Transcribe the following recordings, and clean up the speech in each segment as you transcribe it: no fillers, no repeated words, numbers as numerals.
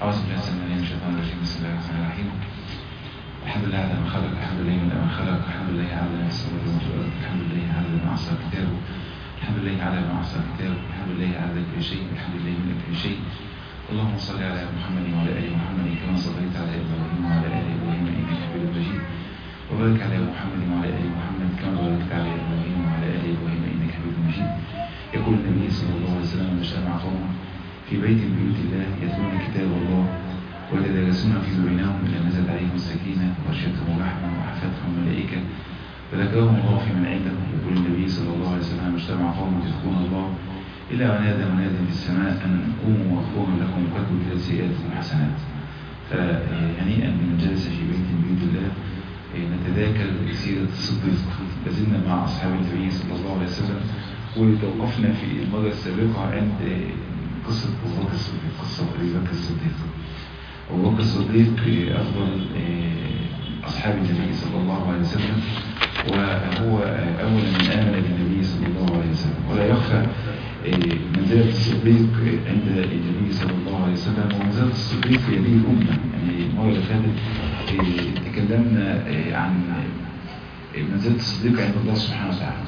أعوذ بالله السميع العليم من الشيطان الرجيم. بسم الله الرحمن الرحيم. الحمد لله على ما خلق، الحمد لله من ما خلق، الحمد لله على ما السماوات والأرض، الحمد لله على ما أحصى كتابه، الحمد لله على ما أحصى كتابه، الحمد لله على كل شيء، الحمد لله من كل شيء. اللهم صل على محمد وعلى آل محمد كما صليت على إبراهيم وعلى آل إبراهيم إنك حميد مجيد. وبارك على محمد وعلى آل محمد كما باركت على إبراهيم وعلى آل إبراهيم إنك حميد مجيد. يقول النبي صلى الله عليه وسلم: من اجتمع قوم في بيت من بيوت الله يتلون كتاب الله ويتدارسون في بينهم إلا نزلت عليهم السكينة وغشيتهم الرحمة وحفتهم الملائكة وذكرهم الله في من عنده. يقول النبي صلى الله عليه وسلم: من اجتمع قوم يذكرون الله إلا ونادى مناد في السماء أن قوموا مغفور لكم وكتبوا كلا سيئاتكم حسنات. فهنيئا بمن جلس في بيت من بيوت الله نتذاكر سيرة الصديق. لازلنا مع أصحاب النبي صلى الله عليه وسلم، وتوقفنا في المرة السابقة عند قصة أبو بكر الصديق، قصة أبي بكر الصديق. أبو بكر الصديق أفضل أصحاب النبي صلى الله عليه وسلم، وهو أول من آمن بالنبي صلى الله عليه وسلم. ولا يخفى منزلة الصديق عند النبي صلى الله عليه وسلم ومنزلة الصديق في هذه الأمة. يعني المرة اللي فاتت تكلمنا عن منزلة الصديق عند الله سبحانه وتعالى،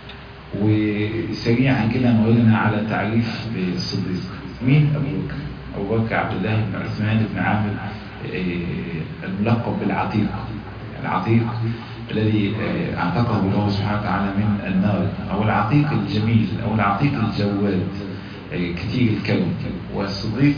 وسريعا كده مررنا على تعريف الصديق. مين أبو بكر؟ أبو بكر عبد الله بن عثمان بن عامر الملقب بالعتيق، العتيق الذي اعتقه الله سبحانه وتعالى من النار، أو العتيق الجميل أو العتيق الجواد كثير الكون. والصديق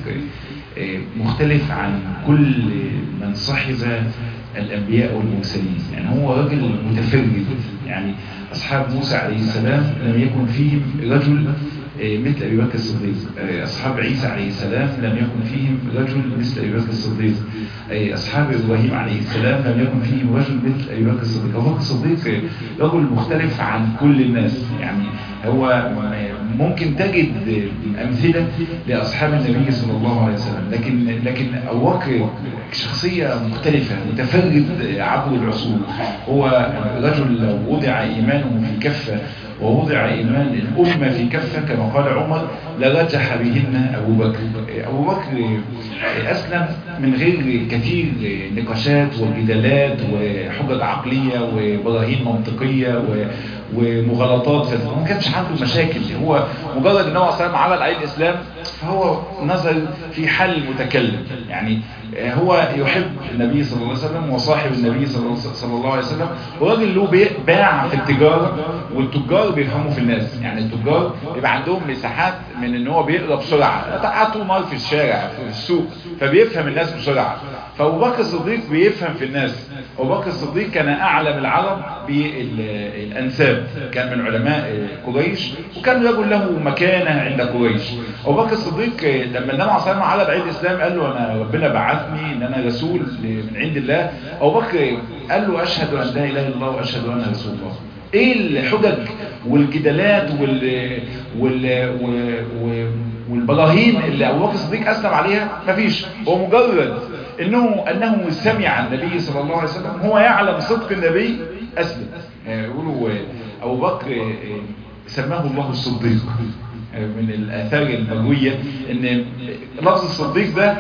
مختلف عن كل من صحب الأنبياء والمرسلين، يعني هو رجل متفرد. يعني أصحاب موسى عليه السلام لم يكن فيهم رجل مثل أبي بكر الصديق، أصحاب عيسى عليه السلام لم يكن فيهم رجل مثل أبي بكر الصديق، أصحاب إبراهيم عليه السلام لم يكن فيهم رجل مثل أبي بكر الصديق. أبو بكر الصديق رجل مختلف عن كل الناس. يعني هو ممكن تجد أمثلة لأصحاب النبي صلى الله عليه وسلم، لكن أبو بكر شخصية مختلفة، متفرد عبر العصور. هو رجل لو وضع إيمانه في كفة ووضع إيمان الأمة في كفة كما قال عمر لرجح بهن أبو بكر. أبو بكر أسلم من غير كثير نقاشات وجدالات وحجج عقلية وبراهين منطقية ومغالطات. ما كانش عنده مشاكل، هو مجرد أنه أصلا عمل عليه الإسلام فهو نظر في حل متكلم. يعني هو يحب النبي صلى الله عليه وسلم وصاحب النبي صلى الله عليه وسلم، وراجل له باع في التجارة، والتجار بيفهموا في الناس. يعني التجار يبقى عندهم مساحات من ان هو بيقرا بسرعة، تعاطوا نار في الشارع في السوق فبيفهم الناس بسرعة. فأبو بكر الصديق بيفهم في الناس. أبو بكر الصديق كان أعلم العرب بالأنساب، كان من علماء قريش وكان رجل له مكانة عند قريش. أبو بكر الصديق لما النبي صلى الله عليه وسلم عرض عليه الإسلام قال له: أنا ربنا بعثني إن أنا رسول من عند الله. أبو بكر قال له: أشهد أن لا إله إلا الله وأشهد أن رسول الله. ايه الحجج والجدالات والبراهين اللي ابو بكر الصديق اسلم عليها؟ مفيش. هو مجرد انه سمع النبي صلى الله عليه وسلم، هو يعلم صدق النبي اسلم. يقولوا ابو بكر سماه الله الصديق. من الاثار المرويه ان لفظ الصديق ده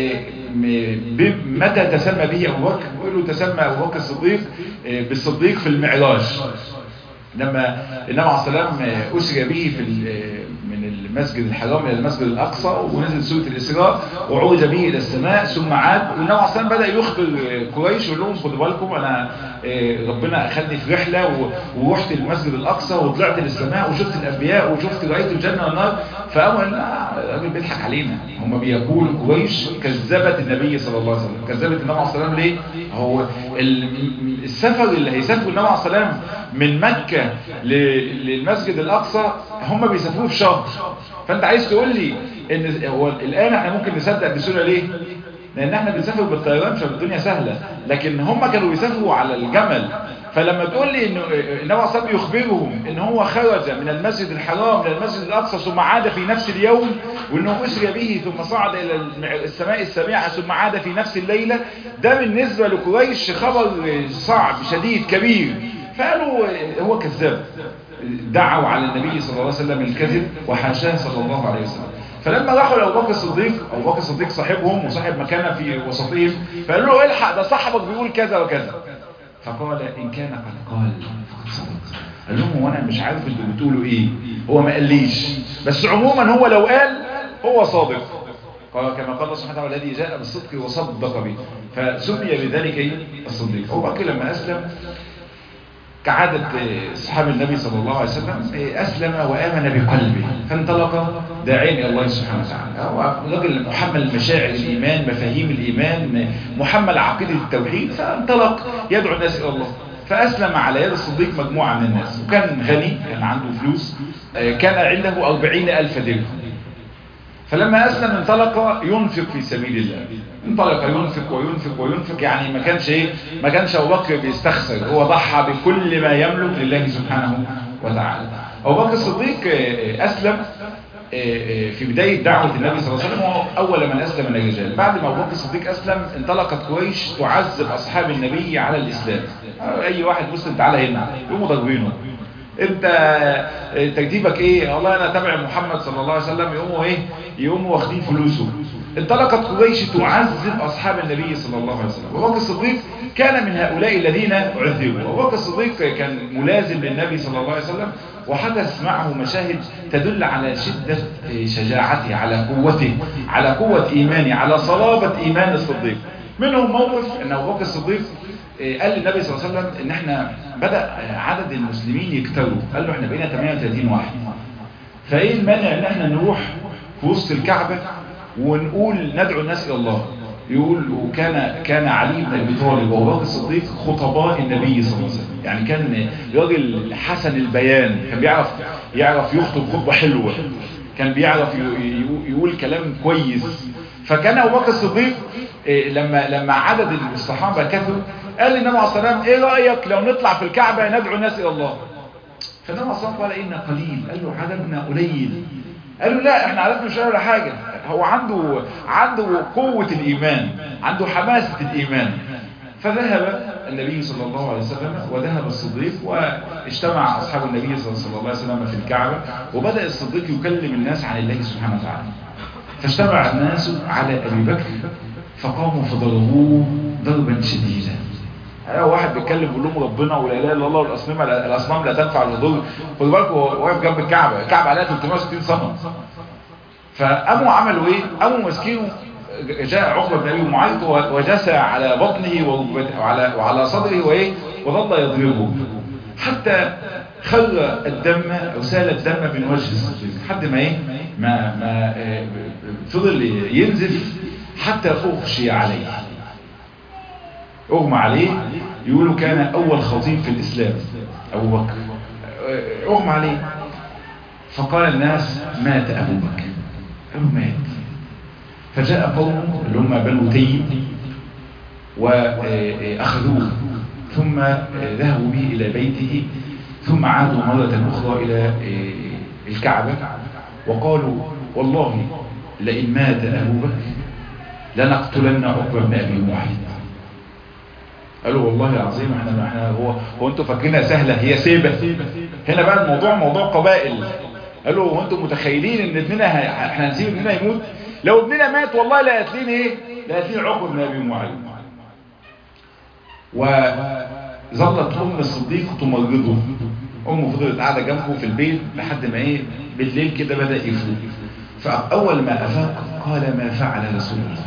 متى تسمى به ابو بكر؟ يقولوا تسمى ابو بكر الصديق بالصديق في المعراج، لما النبي عليه السلام أسري به من المسجد الحرام إلى المسجد الأقصى، ونزل سورة الإسراء وعرج به إلى السماء ثم عاد. والنبي عليه السلام بدأ يخبر قريش ويقول لهم: خدوا بالكم، أنا ربنا أخذني في رحلة ورحت المسجد الأقصى وطلعت للسماء وشفت الأنبياء وشفت رأيت الجنة والنار. فأول الراجل بيضحك علينا، هم بيقولوا قريش كذبت النبي صلى الله عليه وسلم. كذبت النبي عليه السلام ليه؟ هو السفر اللي هيسافروا النبي عليه السلام من مكة للمسجد الأقصى هم بيسافروه في شهر. فأنت عايز تقول لي إن هو الآن احنا ممكن نصدق بسهولة ليه؟ لأن احنا بنسافر بالطيران فالدنيا سهلة، لكن هم كانوا بيسافروا على الجمل. فلما تقول لي إنه النبي عليه الصلاة والسلام يخبرهم إن هو خرج من المسجد الحرام إلى المسجد الأقصى ثم عاد في نفس اليوم، وإنه أسري به ثم صعد إلى السماء السابعة ثم عاد في نفس الليلة، ده بالنسبة لقريش خبر صعب شديد كبير. فقالوا هو كذاب، دعوا على النبي صلى الله عليه وسلم الكذب وحاشاه صلى الله عليه وسلم. فلما راحوا لأبو بكر الصديق، أبو بكر الصديق صاحبهم وصاحب مكانه في وسطهم، فقالوا له الحق ده صاحبك بيقول كذا وكذا. فقال إن كان قد قال فقد صدق. قال لهم هو أنا مش عارف انتوا بتقولوا إيه، هو ما قاليش، بس عموما هو لو قال هو صادق. قال كما قال الله سبحانه وتعالى الذي جاء بالصدق وصدق به، فسمي بذلك الصديق. أبو بكر لما أسلم كعادة أصحاب النبي صلى الله عليه وسلم أسلم وآمن بقلبه، فانطلق داعيا إلى الله سبحانه وتعالى. هو رجل محمل مشاعر الإيمان، مفاهيم الإيمان، محمل عقيدة التوحيد، فانطلق يدعو الناس إلى الله. فأسلم على يد الصديق مجموعة من الناس، وكان غني، كان عنده فلوس، كان عنده 40,000 درهم. فلما أسلم انطلق ينفق في سبيل الله، انطلق ينفق وينفق وينفق، يعني ما كانش أبو بكر بيستخسر، هو ضحى بكل ما يملك لله سبحانه وتعالى. أبو بكر الصديق أسلم في بداية دعوة النبي صلى الله عليه وسلم، هو أول من أسلم من الرجال. بعد ما أبو بكر الصديق أسلم انطلقت قريش تعذب أصحاب النبي على الإسلام. أي واحد مسلم تعالى هنا يقوموا ضربينه، انت ترتيبك ايه؟ والله انا تابع محمد صلى الله عليه وسلم، يقوموا واخدين فلوسه. انطلقت قريش تعذب اصحاب النبي صلى الله عليه وسلم. ابو بكر الصديق كان من هؤلاء الذين عذبوا. ابو بكر الصديق كان ملازم للنبي صلى الله عليه وسلم، وحدث معه مشاهد تدل على شدة شجاعته، على قوته، على قوة ايمانه، على صلابة ايمان الصديق. منهم موقف ان ابو بكر الصديق قال للنبي صلى الله عليه وسلم ان احنا بدأ عدد المسلمين يكتروا، قال له احنا بقينا 38 واحد، فايه المانع ان احنا نروح في وسط الكعبة ونقول ندعو الناس الى الله. يقول وكان علي بن ابي طالب وابو بكر الصديق خطباء النبي صلى الله عليه وسلم، يعني كان راجل حسن البيان، كان يعرف يخطب خطبة حلوة، كان بيعرف يقول كلام كويس. فكان ابو بكر الصديق لما عدد الصحابة كثروا قال للنبي عليه الصلاة والسلام ايه رأيك لو نطلع في الكعبة ندعو الناس الى الله؟ فالنبي عليه الصلاة والسلام قال إنا قليل، قال له عددنا قليل. قال له لا احنا عددنا مش ولا حاجة، هو عنده قوة الإيمان، عنده حماسة الإيمان. فذهب النبي صلى الله عليه وسلم وذهب الصديق واجتمع أصحاب النبي صلى الله عليه وسلم في الكعبة، وبدأ الصديق يكلم الناس عن الله سبحانه وتعالى. فاجتمع الناس على أبي بكر فقاموا فضربوه ضربا شديدا. واحد بيتكلم بيقول لهم ربنا ولا اله الا الله والاصنام لا تنفع ولا تضر. خدوا بالكم هو واقف جنب الكعبه عليها 360 صنم. فقاموا عملوا ايه؟ قاموا ماسكينه، جاء عقبه بن ابي معيط وجسى على بطنه وعلى صدره وظل يضربه حتى خر الدم او سال الدم من وجه الصديق، لحد ما فضل ينزف حتى اغشي عليه، اغمى عليه. يقولوا كان اول خطيب في الاسلام ابو بكر، اغمى عليه. فقال الناس مات ابو بكر، قالوا مات. فجاء قوم اللي هم بنو تيم واخذوه، ثم ذهبوا به الى بيته، ثم عادوا مرة اخرى الى الكعبة وقالوا والله لئن مات ابو بكر لنقتلن عقبة بن ابي معيط. قالوا والله العظيم احنا هو انتوا فاكرينها سهله؟ هي سيبه. هنا بقى الموضوع موضوع قبائل. قالوا هو انتوا متخيلين ان ابننا احنا هنسيب ابننا يموت؟ لو ابننا مات والله لا هتلاقيني ايه؟ لا هتلاقيني عقبه بن ابي معيط. وظلت ام الصديق تمرضه، امه فضلت قاعده جنبه في البيت لحد ما بالليل كده بدا يفوق. فاول ما افاق قال ما فعل رسول الله؟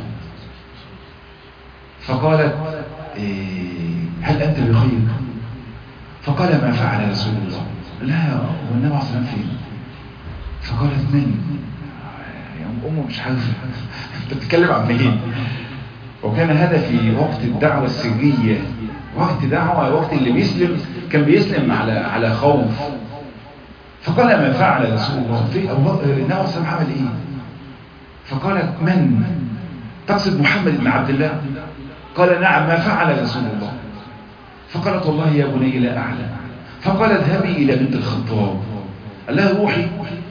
فقالت هل أنت بخير؟ فقال ما فعل رسول الله؟ لا، هو النبي عليه الصلاة والسلام فين؟ فقالت من؟ يا أمه مش عارفة أنت بتتكلم عن مين؟ وكان هذا في وقت الدعوة السرية، وقت دعوة، وقت اللي بيسلم كان بيسلم على خوف. فقال ما فعل رسول الله؟ النبي عليه الصلاة والسلام عمل إيه؟ فقالت من؟ تقصد محمد بن عبد الله؟ قال نعم ما فعل رسول الله؟ فقالت والله يا بني لا أعلم. فقال اذهبي إلى بنت الخطاب، قال لها روحي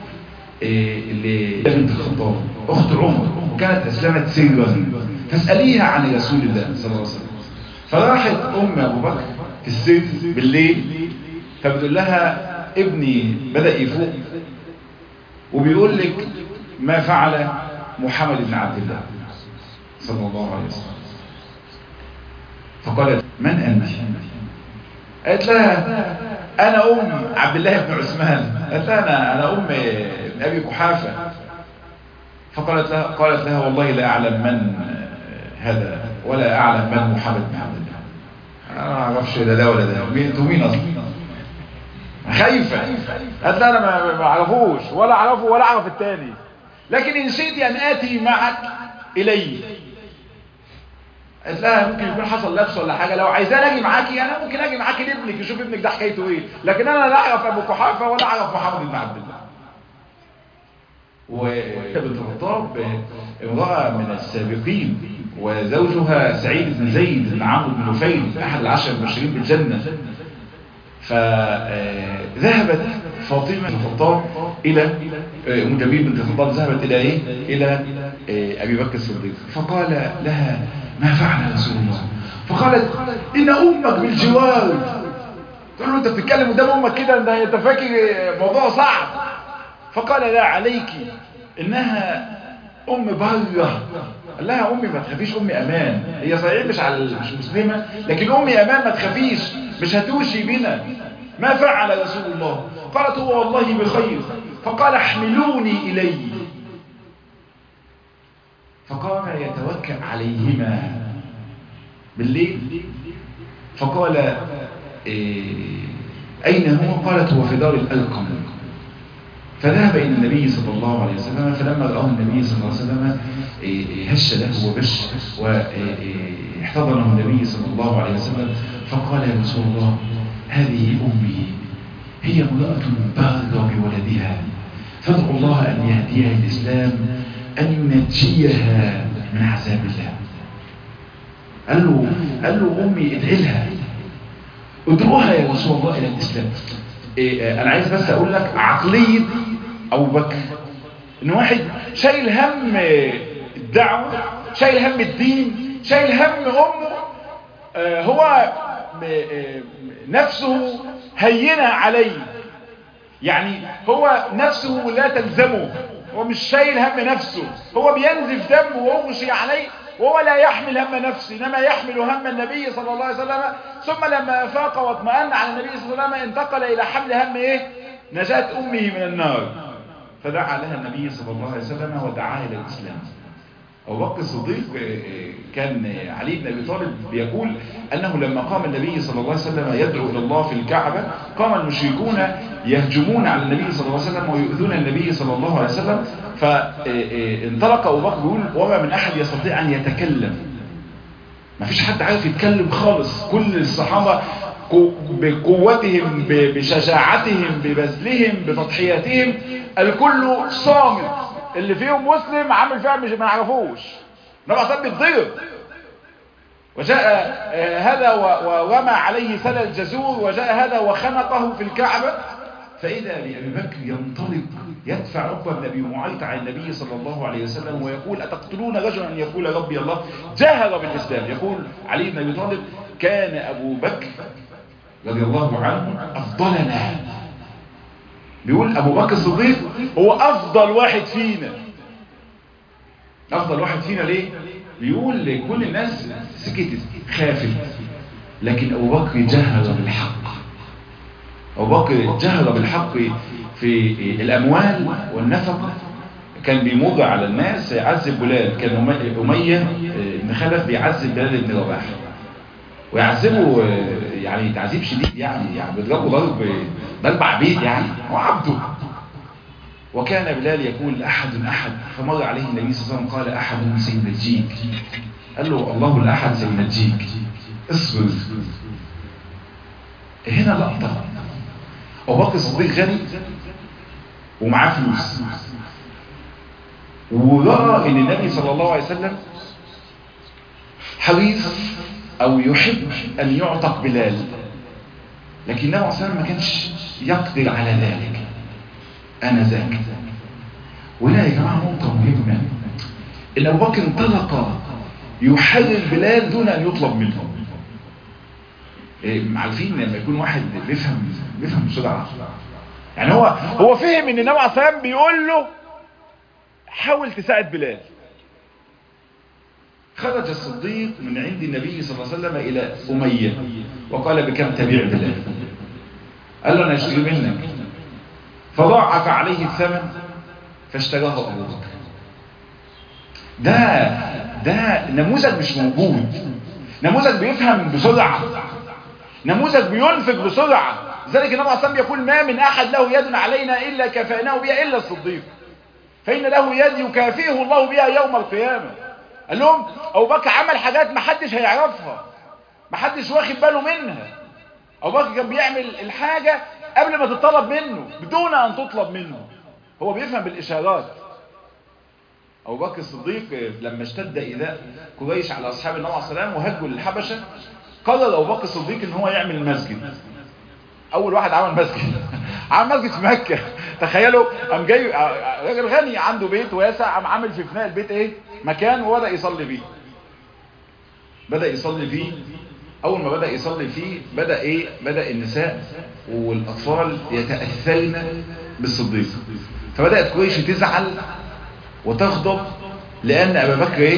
إلى بنت الخطاب أخت عمر، وكانت أسلمت سرا، فاسأليها عن رسول الله صلى الله عليه وسلم. فراحت أم أبو بكر في السر بالليل، فبتقول لها ابني بدأ يفوق وبيقول لك ما فعل محمد بن عبد الله صلى الله عليه وسلم. فقالت من أنت؟ قالت لها أنا عبد الله بن عثمان. قالت لها أنا ابن أبي قحافة. قالت لها والله لا أعلم من هذا ولا أعلم من محمد بن عبد الله. أنا ما أعرفش ده ولا ده. مين أصلا؟ خايفة. قالت لها أنا ما أعرفوش ولا أعرفه ولا أعرف التاني، لكن إن شئت أن آتي معك إلي. قالت لها ممكن يكون حصل لبس ولا حاجة، لو عايزاني أجي معاكي أنا ممكن أجي معاكي لابنك يشوف ابنك ده حكايته إيه، لكن أنا لا أعرف أبو قحافة ولا أعرف محمد بن عبد الله. وبنت الخطاب امرأة من السابقين، وزوجها سعيد بن زيد بن عمرو بن نفيل أحد العشر المبشرين بالجنة. فذهبت فاطمة بنت الخطاب إلى مدبير بنت الخطاب، ذهبت إلى إيه؟ إلى أبي بكر الصديق، فقال لها ما فعل رسول الله؟ فقالت إن أمك بالجوار. تقول له أنت بتتكلم قدام أمك كده، أنت فاكر موضوع صعب؟ فقال لا عليك إنها أم بره. قال لها أمي ما تخافيش، أمي أمان، هي صحيح مش مسلمة، لكن أمي أمان ما تخافيش، مش هتوشي بنا. ما فعل رسول الله؟ قالت هو والله بخير. فقال احملوني إليه. فقام يتوكل عليهما بالليل. فقال أين هو؟ قالت هو في دار الألقم. فذهب إلى النبي صلى الله عليه وسلم، فلما رآه النبي صلى الله عليه وسلم هش له وبش، واحتضنه النبي صلى الله عليه وسلم. فقال يا رسول الله هذه أمي، هي امرأة بارة بولدها، فادعو الله أن يهديها الإسلام، أن ينجيها من عذاب الله. قال له أمي ادعي لها، ادعوها يا رسول الله إلى الإسلام. أنا عايز بس أقول لك عقلية أبو بكر، إن واحد شايل هم الدعوة، شايل هم الدين، شايل هم أمه، هو نفسه هينة عليه، يعني هو نفسه لا تلزمه، هو مش شايل هم نفسه، هو بينزف دمه ويغشي عليه، وهو لا يحمل هم نفسه، إنما يحمل هم النبي صلى الله عليه وسلم. ثم لما أفاق واطمأن على النبي صلى الله عليه وسلم انتقل إلى حمل هم إيه؟ نجاة أمه من النار. فدعا لها النبي صلى الله عليه وسلم ودعاها إلى الإسلام. أبو بكر الصديق كان علي بن أبي طالب بيقول أنه لما قام النبي صلى الله عليه وسلم يدعو إلى الله في الكعبة، قام المشركون يهجمون على النبي صلى الله عليه وسلم ويؤذون النبي صلى الله عليه وسلم. فانطلق أبو بكر يقول وما من أحد يستطيع أن يتكلم، ما فيش حد عارف يتكلم خالص، كل الصحابة بقوتهم بشجاعتهم ببذلهم بتضحياتهم الكل صامت، اللي فيهم مسلم عامل فيها مش ما يعرفوش، نبع صاب بيتضرب. وجاء هذا ورمى عليه سل الجزور، وجاء هذا وخنقه في الكعبة. فإذا بأبي بكر ينطلق يدفع عقبة بن أبي معيط عن النبي صلى الله عليه وسلم ويقول أتقتلون رجلا أن يقول ربي الله؟ جاهر بالإسلام. يقول علي بن أبي طالب كان أبو بكر رضي الله عنه أفضلنا. بيقول أبو بكر الصديق هو أفضل واحد فينا. أفضل واحد فينا ليه؟ بيقول لكل الناس سكتت خافت، لكن أبو بكر جهر بالحق. أبو بكر جهر بالحق في الأموال والنفقة. كان بيمر على الناس يعذب بلال، كان أمية بن خلف بيعذب بلال بن رباح، ويعذبه يعني تعذيب شديد، يعني بيضربه ضرب عبيد، يعني هو عبده. وكان بلال يقول أحد فمر عليه النبي صلى الله عليه وسلم قال أحد سينجيك. قال له الله الأحد سينجيك، اصبر. هنا لقطة، أبو بكر الصديق غني ومعاه فلوس، ورأى ان النبي صلى الله عليه وسلم حريص او يحب ان يعتق بلال، لكن النبي صلى الله عليه وسلم ما كانش يقدر على ذلك آنذاك. وهنا يا جماعة نقطة مهمة، ان ابو بكر انطلق يحرر بلال دون ان يطلب منه. عارفين لما يكون واحد بيفهم بسرعة، يعني هو فهم ان النبي عليه الصلاة والسلام بيقول له حاول تساعد بلال. خرج الصديق من عند النبي صلى الله عليه وسلم إلى أمية وقال بكم تبيع بلال؟ قال له أنا أشتري منك، فضاعف عليه الثمن فاشتراه أبو بكر. ده نموذج مش موجود، نموذج بيفهم بسرعة، نموذج بينفق بسرعة. ذلك النبي عليه الصلاة يقول ما من أحد له يد علينا إلا كفأناه بها إلا الصديق، فإن له يد يكافئه الله بها يوم القيامة. قال لهم أبو بكر عمل حاجات محدش هيعرفها، محدش واخد باله منها. أبو بكر كان بيعمل الحاجة قبل ما تطلب منه، بدون أن تطلب منه. هو بيفهم بالإشارات. أبو بكر الصديق لما اشتد إيذاء قريش على أصحاب النبي عليه السلام وهجوا للحبشة، قرر أبو بكر الصديق إن هو يعمل مسجد. أول واحد عمل مسجد عمل مسجد في مكة. تخيلوا، قام جاي راجل غني عنده بيت واسع، قام عامل في فناء البيت إيه؟ مكان، وبدأ يصلي فيه. بدأ يصلي فيه. أول ما بدأ يصلي فيه بدأ النساء والأطفال يتأثرن بالصديق، فبدأت قريش تزعل وتغضب لأن أبا بكر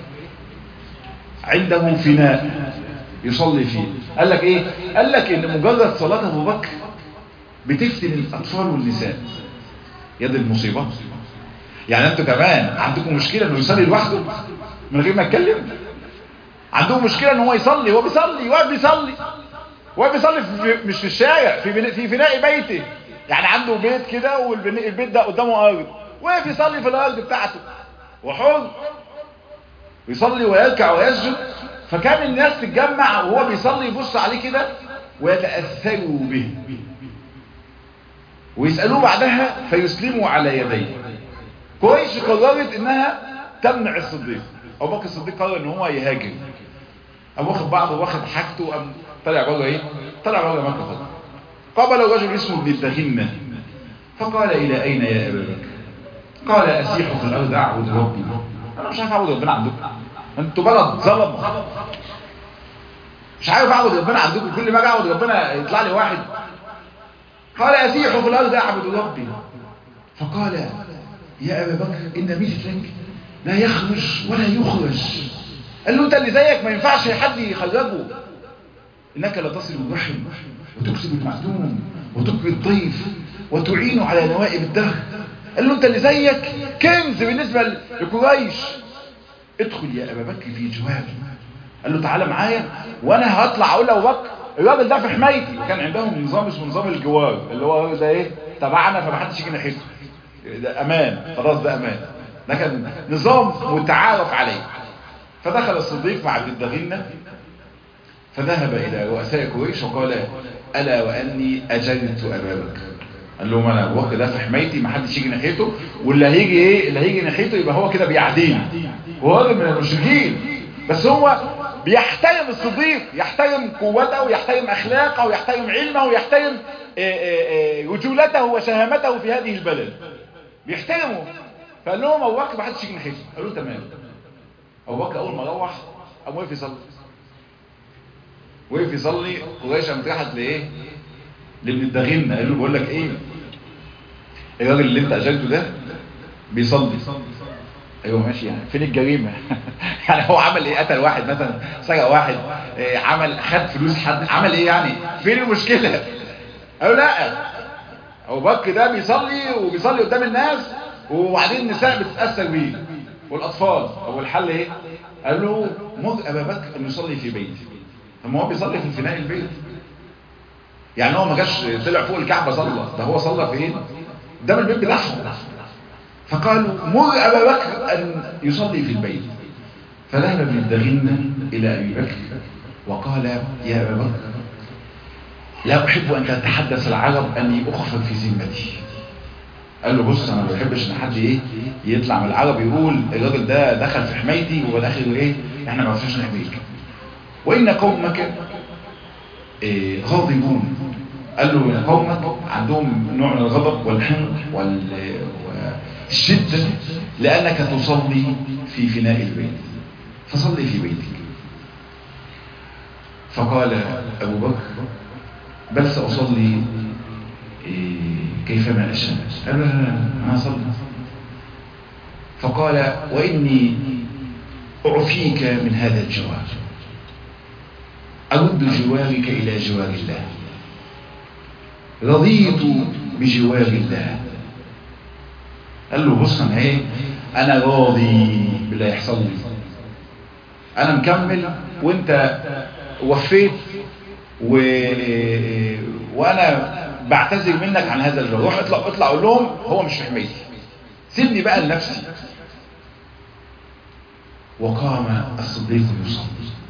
عنده فناء يصلي فيه. قال لك ايه؟ قال لك ان مجرد صلاة ابو بكر بتفتن الاطفال والنساء. يد المصيبة. يعني انتوا كمان عندكم مشكلة انه يصلي لوحده من غير ما يتكلم؟ عندهم مشكلة ان هو يصلي، هو بيصلي مش في الشارع، في فناء بيته. يعني عنده بيت كده والبيت ده قدامه ارض، واقف يصلي في الارض بتاعته وحر يصلي ويركع ويسجد. فكان الناس تتجمع وهو بيصلي يبص عليه كده ويتأثروا به ويسألوه بعدها فيسلموا على يديه. قريش قررت انها تمنع الصديق. ابو بكر الصديق قرر ان هو يهاجر. ابو واخد بعضه واخد حاجته وقام طلع بره طلع بره مكه خالص. قابل رجل اسمه ابن الدغنة فقال الى اين يا ابا بكر؟ قال اسيح في الارض اعبد ربي. انا مش عارف اعبد ربنا عندكم، انتوا بلد ظلم، مش عارف اعبد ربنا عندكم، كل ما اجي اعبد ربنا يطلع لي واحد. قال اسيح في الارض اعبد ربي. فقال يا ابا بكر ان مثلك لا يخرج ولا يخرج. قال له انت اللي زيك ما ينفعش حد يخرجه، انك لا تصل الرحم وتكسب المعدوم وتكري الضيف وتعين على نوائب الدهر. قال له انت اللي زيك كنز بالنسبة لقريش، ادخل يا ابا بكر في جواري. قال له تعالى معايا وانا هطلع اقول لابو بكر الراجل ده في حمايتي. وكان عندهم نظام اسمه نظام الجوار، اللي هو ده تبعنا فمحدش يجي ناحيته، ده امان، خلاص ده امان. ده كان نظام متعارف عليه. فدخل الصديق مع ابن الدغنة فذهب الى رؤساء قريش وقال الا واني اجلت ابا بكر. قال لهم انا ابو بكر ده في حمايتي، ما حدش يجي ناحيته، واللي هيجي اللي هيجي ناحيته يبقى هو كده بيعديني. هو راجل من المشركين بس هو بيحترم الصديق، يحترم قوته ويحترم اخلاقه ويحترم علمه ويحترم رجولته وشهامته في هذه البلد، بيحترمه. فقال لهم ابو بكر ما حدش يجي ناحيته. قالوا تمام. ابو بكر اول ما روح قام وقف يصلي، وقف يصلي. قريش قامت راحت لابن الدغنة قال له بقول لك ايه، الراجل اللي انت اجلته ده بيصلي. ايوه ماشي، يعني فين الجريمه؟ يعني هو عمل ايه؟ قتل واحد مثلا، سرق واحد، عمل خد فلوس حد، عمل ايه يعني؟ فين المشكله؟ قالوا لا، ابو بكر ده بيصلي قدام الناس، وبعدين النساء بتتاثر بيه والاطفال. هو الحل ايه؟ قال له مر ابا بكر ان يصلي في بيتي. طب هو بيصلي في فناء البيت، يعني هو ما جاش طلع فوق الكعبه صلى، ده هو صلى فين؟ قدام البيت بتاعهم. فقالوا مر ابا بكر ان يصلي في البيت. فذهب ابن الدغنة الى ابي بكر وقال يا ابا بكر لا احب ان تتحدث العرب اني اخفر في ذمتي. قال له بص انا ما بحبش ان حد يطلع من العرب يقول الراجل ده دخل في حمايتي وهو داخل احنا ما عرفناش نحميك، وان قومك غاضبون. قال له قومك عندهم نوع من الغضب والحنق والشدة لأنك تصلي في فناء البيت، فصلي في بيتك. فقال أبو بكر بل سأصلي كيفما أشاء. قال له أنا أصلي. فقال وإني أعفيك من هذا الجوار، أرد جوارك إلى جوار الله، رضيت بجوار الله. قال له بص أنا إيه، أنا راضي بالله يحصل لي، أنا مكمل وأنت وفيت وأنا بعتذر منك عن هذا الجوار. روح اطلع قول لهم هو مش في حمايتي، سيبني بقى لنفسي. وقام الصديق يصلي.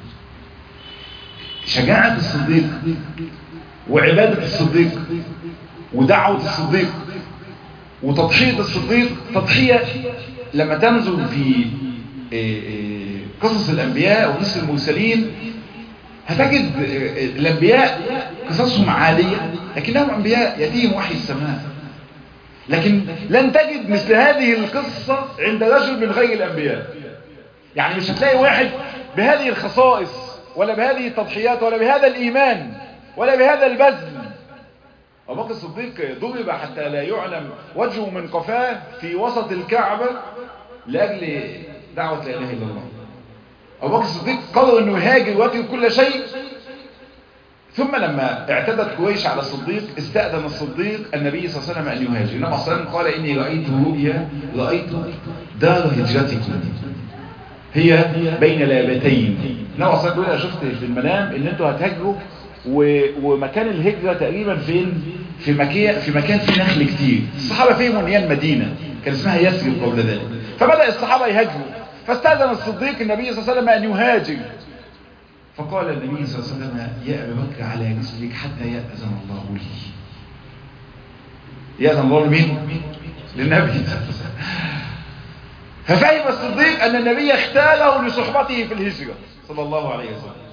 شجاعة الصديق وعبادة الصديق ودعوة الصديق وتضحية الصديق، تضحية لما تنزل في قصص الأنبياء وقصص المرسلين هتجد الأنبياء قصصهم عالية لكنهم أنبياء يأتيهم وحي السماء، لكن لن تجد مثل هذه القصة عند رجل من غير الأنبياء. يعني مش هتلاقي واحد بهذه الخصائص ولا بهذه التضحيات ولا بهذا الإيمان ولا بهذا البذل. أبو بكر الصديق ضرب حتى لا يعلم وجهه من قفاه في وسط الكعبة لأجل دعوة لا إله إلا الله. أبو بكر الصديق قرر أنه يهاجر ويترك كل شيء، ثم لما اعتدت قريش على الصديق استأذن الصديق النبي صلى الله عليه وسلم أن يهاجر. النبي صلى الله عليه وسلم قال إني رأيت رؤيا، رأيت دار هجرتكم هي بين لابتين. النبي صلى الله عليه وسلم يقول شفت في المنام ان انتوا هتهاجروا ومكان الهجرة تقريبا فين؟ في مكان فيه نخل كتير. الصحابة فهموا ان هي المدينة كان اسمها يثرب قبل ذلك، فبدأ الصحابة يهاجروا، فاستأذن الصديق النبي صلى الله عليه وسلم ان يهاجر. فقال النبي صلى الله عليه وسلم يا أبا بكر على رسلك حتى يأذن الله لي. يأذن الله لمين؟ للنبي. ففهم الصديق أن النبي اختاره لصحبته في الهجرة صلى الله عليه وسلم.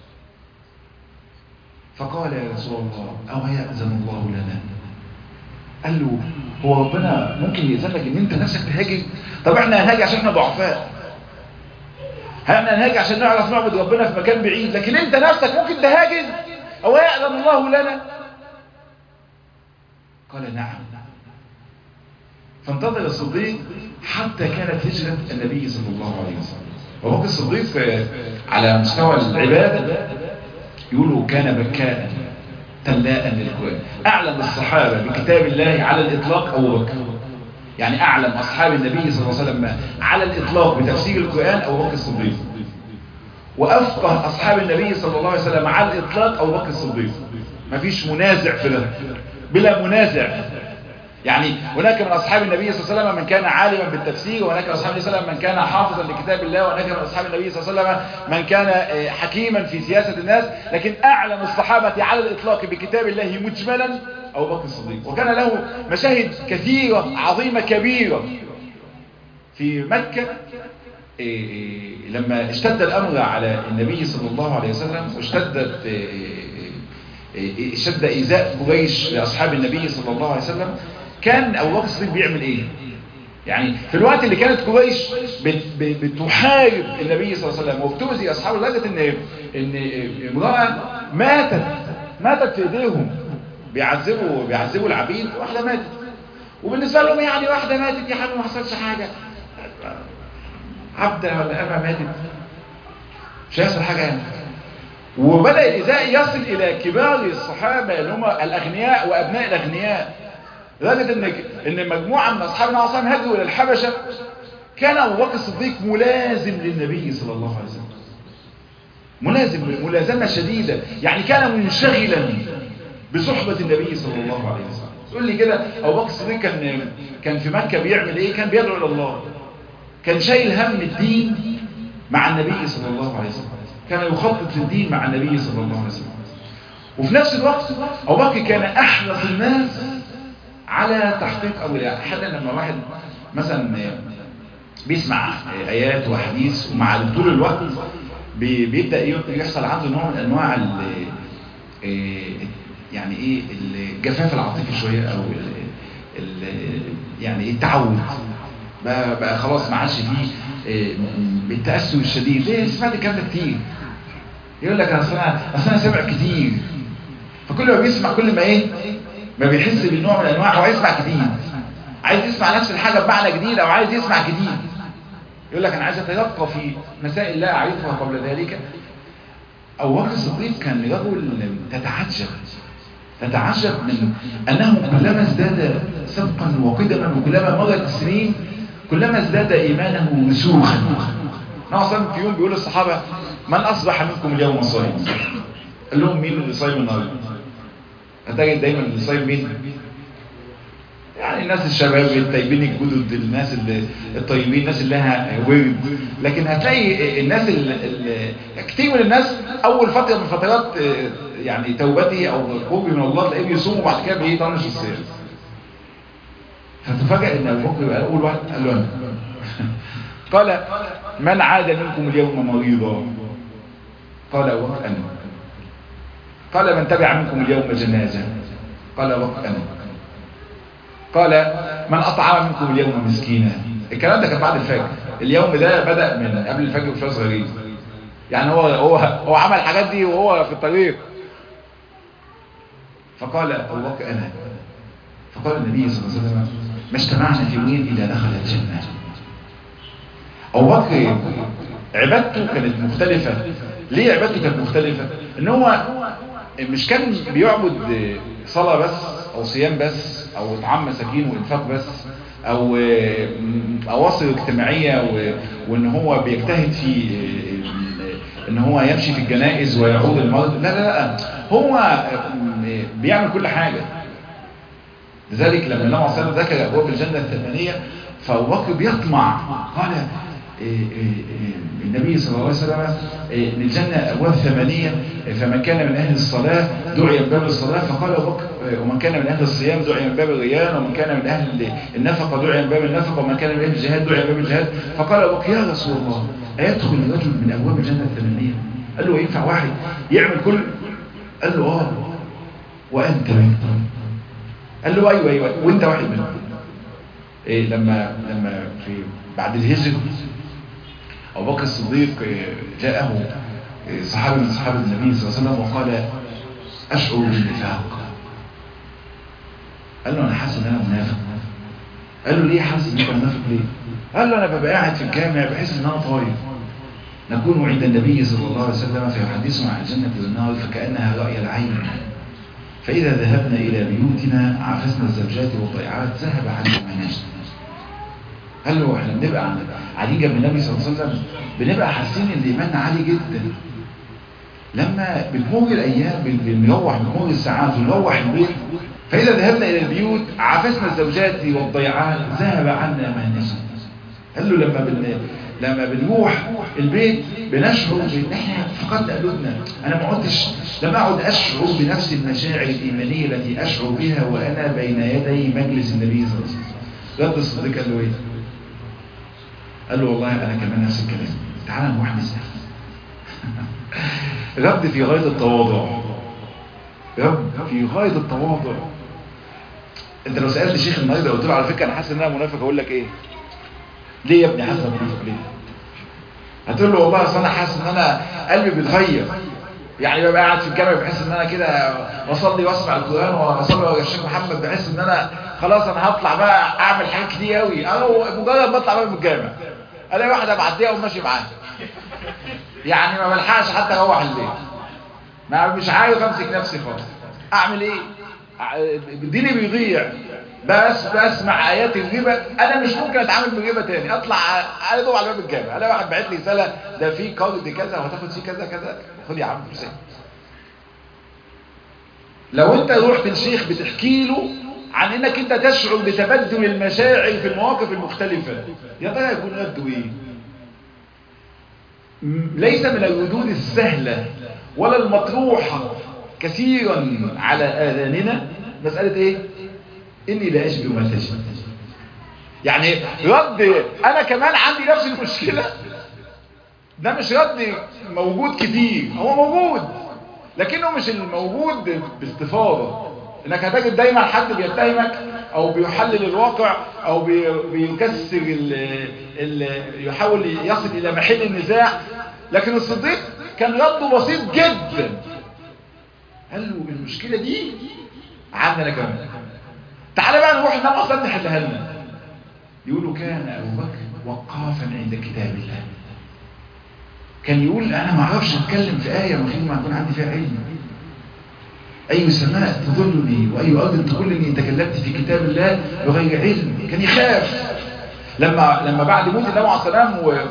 فقال يا رسول الله أو يأذن الله لنا؟ قال له هو ربنا ممكن يأذن لك ان انت نفسك تهاجر؟ طب احنا هنهاجر عشان احنا ضعفاء، احنا هنهاجر عشان نعرف نعبد ربنا في مكان بعيد، لكن انت نفسك ممكن تهاجر؟ أو يأذن الله لنا؟ قال نعم. فانتظر الصديق حتى كانت هجرة النبي صلى الله عليه وسلم. وبكر الصديق على مستوى العبادة يقولوا كان بكاء تلاء للقرآن. أعلم الصحابة بكتاب الله على الإطلاق أبو بكر، يعني أعلم أصحاب النبي صلى الله عليه وسلم على الإطلاق بتفسير القرآن أبو بكر الصديق، وأفقه أصحاب النبي صلى الله عليه وسلم على الإطلاق أبو بكر الصديق. مفيش منازع في ده، بلا منازع. يعني هناك من أصحاب النبي صلى الله عليه وسلم من كان عالما بالتفسير، وهناك من أصحاب النبي صلى الله عليه وسلم من كان حافظا لكتاب الله، وهناك من أصحاب النبي صلى الله عليه وسلم من كان حكيما في سياسة الناس، لكن أعلم الصحابة على الإطلاق بكتاب الله مجملا أبو بكر الصديق. وكان له مشاهد كثيرة عظيمة كبيرة في مكة. لما اشتد الأمر على النبي صلى الله عليه وسلم اشتد إيذاء قريش لأصحاب النبي صلى الله عليه وسلم، كان أبو بكر الصديق بيعمل إيه؟ يعني في الوقت اللي كانت قريش بتحارب النبي صلى الله عليه وسلم وبتؤذي أصحابه لدرجة إن امرأة ماتت في إيديهم، بيعذبوا العبيد، واحدة ماتت، وبالنسبة لهم يعني واحدة ماتت يا حبيبي ما حصلش حاجة، عبدة ولا أمة ماتت مش هيحصل حاجة يعني. وبدأ الإيذاء يصل إلى كبار الصحابة اللي هم الأغنياء وأبناء الأغنياء، لدرجة إن مجموعة من أصحابنا أصلا هاجروا إلى الحبشة. كان أبو بكر الصديق ملازم للنبي صلى الله عليه وسلم، ملازمة شديدة، يعني كان منشغلا بصحبة النبي صلى الله عليه وسلم. تقول لي كده أبو بكر الصديق كان في مكة بيعمل إيه؟ كان بيدعو إلى الله، كان شايل هم الدين مع النبي صلى الله عليه وسلم، كان يخطط للدين مع النبي صلى الله عليه وسلم. وفي نفس الوقت أبو بكر كان أحرص الناس على تحقيق أولياء. حتى لما واحد مثلا بيسمع آيات وحديث ومع طول الوقت بيبدأ يحصل عنده نوع من أنواع يعني إيه الجفاف العاطفي شوية، أو يعني التعود بقى خلاص ما عادش فيه بالتأثر الشديد. ليه؟ سمعت الكلام ده كتير، يقول لك أصل أنا سامع كتير، فكل ما بيسمع كل ما إيه ما بيحس بالنوع من الأنواع، هو يسمع جديد، عايز يسمع نفس الحاجة بمعنى جديد، أو عايز يسمع جديد. يقول لك انا عايز اتلقى في مسائل لا اعرفها قبل ذلك. أبو بكر الصديق كان رجل تتعجب من أنه كلما ازداد صدقا وقدما وكلما مرت السنين كلما ازداد إيمانه رسوخا. نعم في يوم بيقول للصحابة من أصبح منكم اليوم صائم؟ قال لهم مين اللي صايم النهارده؟ هتجد دايما اللي صايم مين؟ يعني الناس الشباب الطيبين الجدد، الناس الطيبين، الناس اللي لها ورد. لكن هتلاقي الناس كتير من الناس اول فتره من فترات يعني توبته او قربه من الله تلاقيه بيصوم وبعد كده بيطنش الصيام. فتفاجئ ان ابو بكر اول واحد قال له انا. قال من عاد منكم اليوم مريضا؟ قال ابو بكر انا. قال من تبع منكم اليوم جنازه؟ قال ابو بكر انا. قال من أطعم منكم اليوم مسكينا؟ الكلام ده كان بعد الفجر. اليوم ده بدأ من قبل الفجر بشوية صغيرين. يعني هو عمل الحاجات دي وهو في الطريق. فقال أبو بكر أنا. فقال النبي صلى الله عليه وسلم ما اجتمعنا في يومين إلا دخل الجنة. أبو بكر عبادته كانت مختلفة. ليه عبادته كانت مختلفة؟ إن هو مش كان بيعبد صلاة بس أو صيام بس او اطعام مساكين وانفاق بس او اواصر اجتماعيه وان هو بيجتهد في ان هو يمشي في الجنائز ويعود المرضى. لا هو بيعمل كل حاجه. لذلك لما النبي صلى الله عليه وسلم ذكر ابواب الجنه الثمانيه فابو بكر بيطمع. قال النبي صلى الله عليه وسلم ان الجنه ابواب ثمانيه فمن كان من اهل الصلاه دعي من باب الصلاه. فقال ابو بكر ومن كان من اهل الصيام دعي من باب الريان ومن كان من اهل النفقه دعي من باب النفقه ومن كان من اهل الجهاد دعي من باب الجهاد. فقال ابو بكر يا رسول الله ايدخل الرجل من ابواب الجنه الثمانيه؟ قال له ينفع واحد يعمل كل؟ قال له وانت منهم. قال له ايوه وانت واحد منهم. لما في بعد الهجره أبو بكر الصديق جاءه صحابي من صحابة النبي صلى الله عليه وسلم وقال أشعر بالنفاق. قال له أنا حاسس إن أنا منافق. قال له ليه حاسس إن أنت منافق ليه؟ قال له أنا ببقى قاعد في الجامع بحس إن أنا طاير. نكون عند النبي صلى الله عليه وسلم فيحدثنا عن الجنة والنار فكأنها رأي العين. فإذا ذهبنا إلى بيوتنا عافسنا الزوجات والضيعات ذهب عنا ما نجد. قال له احنا بنبقى قاعدين جنب النبي صلى الله عليه وسلم بنبقى حاسين ان ايماننا عالي جدا. لما بتمر الايام بنروح الساعات ونروح البيت فاذا ذهبنا الى البيوت عافسنا الزوجات والضيعات ذهب عنا ما نشاء. قال له لما بنروح البيت بنشعر بان احنا فقدنا قلوبنا. انا ما عدتش لما اقعد اشعر بنفس المشاعر الايمانيه التي اشعر بها وانا بين يدي مجلس النبي صلى الله عليه وسلم. رد الصديق قال له ايه؟ قال له والله انا كمان نفس الكلام. تعالى نروح نسال. رد في غايه التواضع. رد في غايه التواضع. انت لو سالت شيخ النهارده قلت له على فكره انا حاسس ان انا منافق اقول لك ايه؟ ليه يا ابني حاسس ان انا منافق ليه؟ هتقول له والله اصل انا حاسس ان انا قلبي بيتغير. يعني ببقى قاعد في الجامع بحس ان انا كده واصلي واسمع القران واصلي ورا الشيخ محمد بحس ان انا خلاص انا هطلع بقى اعمل حاجات كتير قوي. انا مجرد بطلع بقى من الجامع الاقي واحده معديه وماشي معاها. يعني ما بلحقش حتى اروح البيت. مش عارف امسك نفسي خالص. اعمل ايه؟ ديني بيضيع. بس بسمع ايات الغيبه انا مش ممكن اتعامل بالغيبه تاني. اطلع ادور على باب الجامع الاقي واحد باعت لي رساله ده في قرض كذا وهتاخد فيه كذا كذا. خد يا عم حسين. لو انت رحت للشيخ بتحكي له عن انك انت تشعر بتبدل المشاعر في المواقف المختلفه يا ترى يكون رده ايه؟ ليس من الردود السهله ولا المطروحه كثيرا على اذاننا مساله ايه؟ اني لا اشبه ما تشبه. يعني رد انا كمان عندي نفس المشكله ده مش رد موجود كتير. هو موجود لكنه مش الموجود باستفاضه. انك هتجد دايما حد بيتهمك او بيحلل الواقع او بيكسر يحاول يصل الى محل النزاع. لكن الصديق كان رده بسيط جدا. قال له المشكله دي عندنا كمان. تعالى بقى نروح النبي صلى الله عليه وسلم نحلها لنا. يقولوا كان ابو بكر وقافا عند كتاب الله. كان يقول انا ما اعرفش اتكلم في آية من غير ما اكون عندي فيها علم. اي سماء تظلني واي ارض تقولني تكلمت في كتاب الله بغير علم. كان يخاف لما بعد موت النبي عليه الصلاه والسلام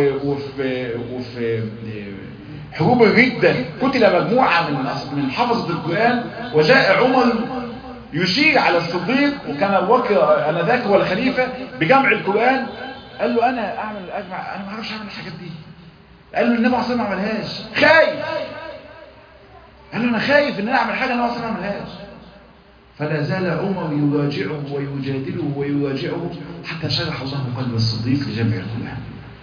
وفي حروب الردة قتل مجموعة من حفظة القرآن، وجاء عمر يشير على الصديق، وكان أبو بكر آنذاك هو الخليفة، بجمع القرآن. قال له انا ما اعرفش اعمل الحاجات دي. قال له النبي عليه الصلاه والسلام ما عملهاش، خايف. قال له انا خايف ان انا اعمل حاجه النبي عليه الصلاه والسلام ما عملهاش. فلا زال عمر يراجعه ويجادله ويراجعه حتى شرح الله قلب الصديق لجمع القرآن.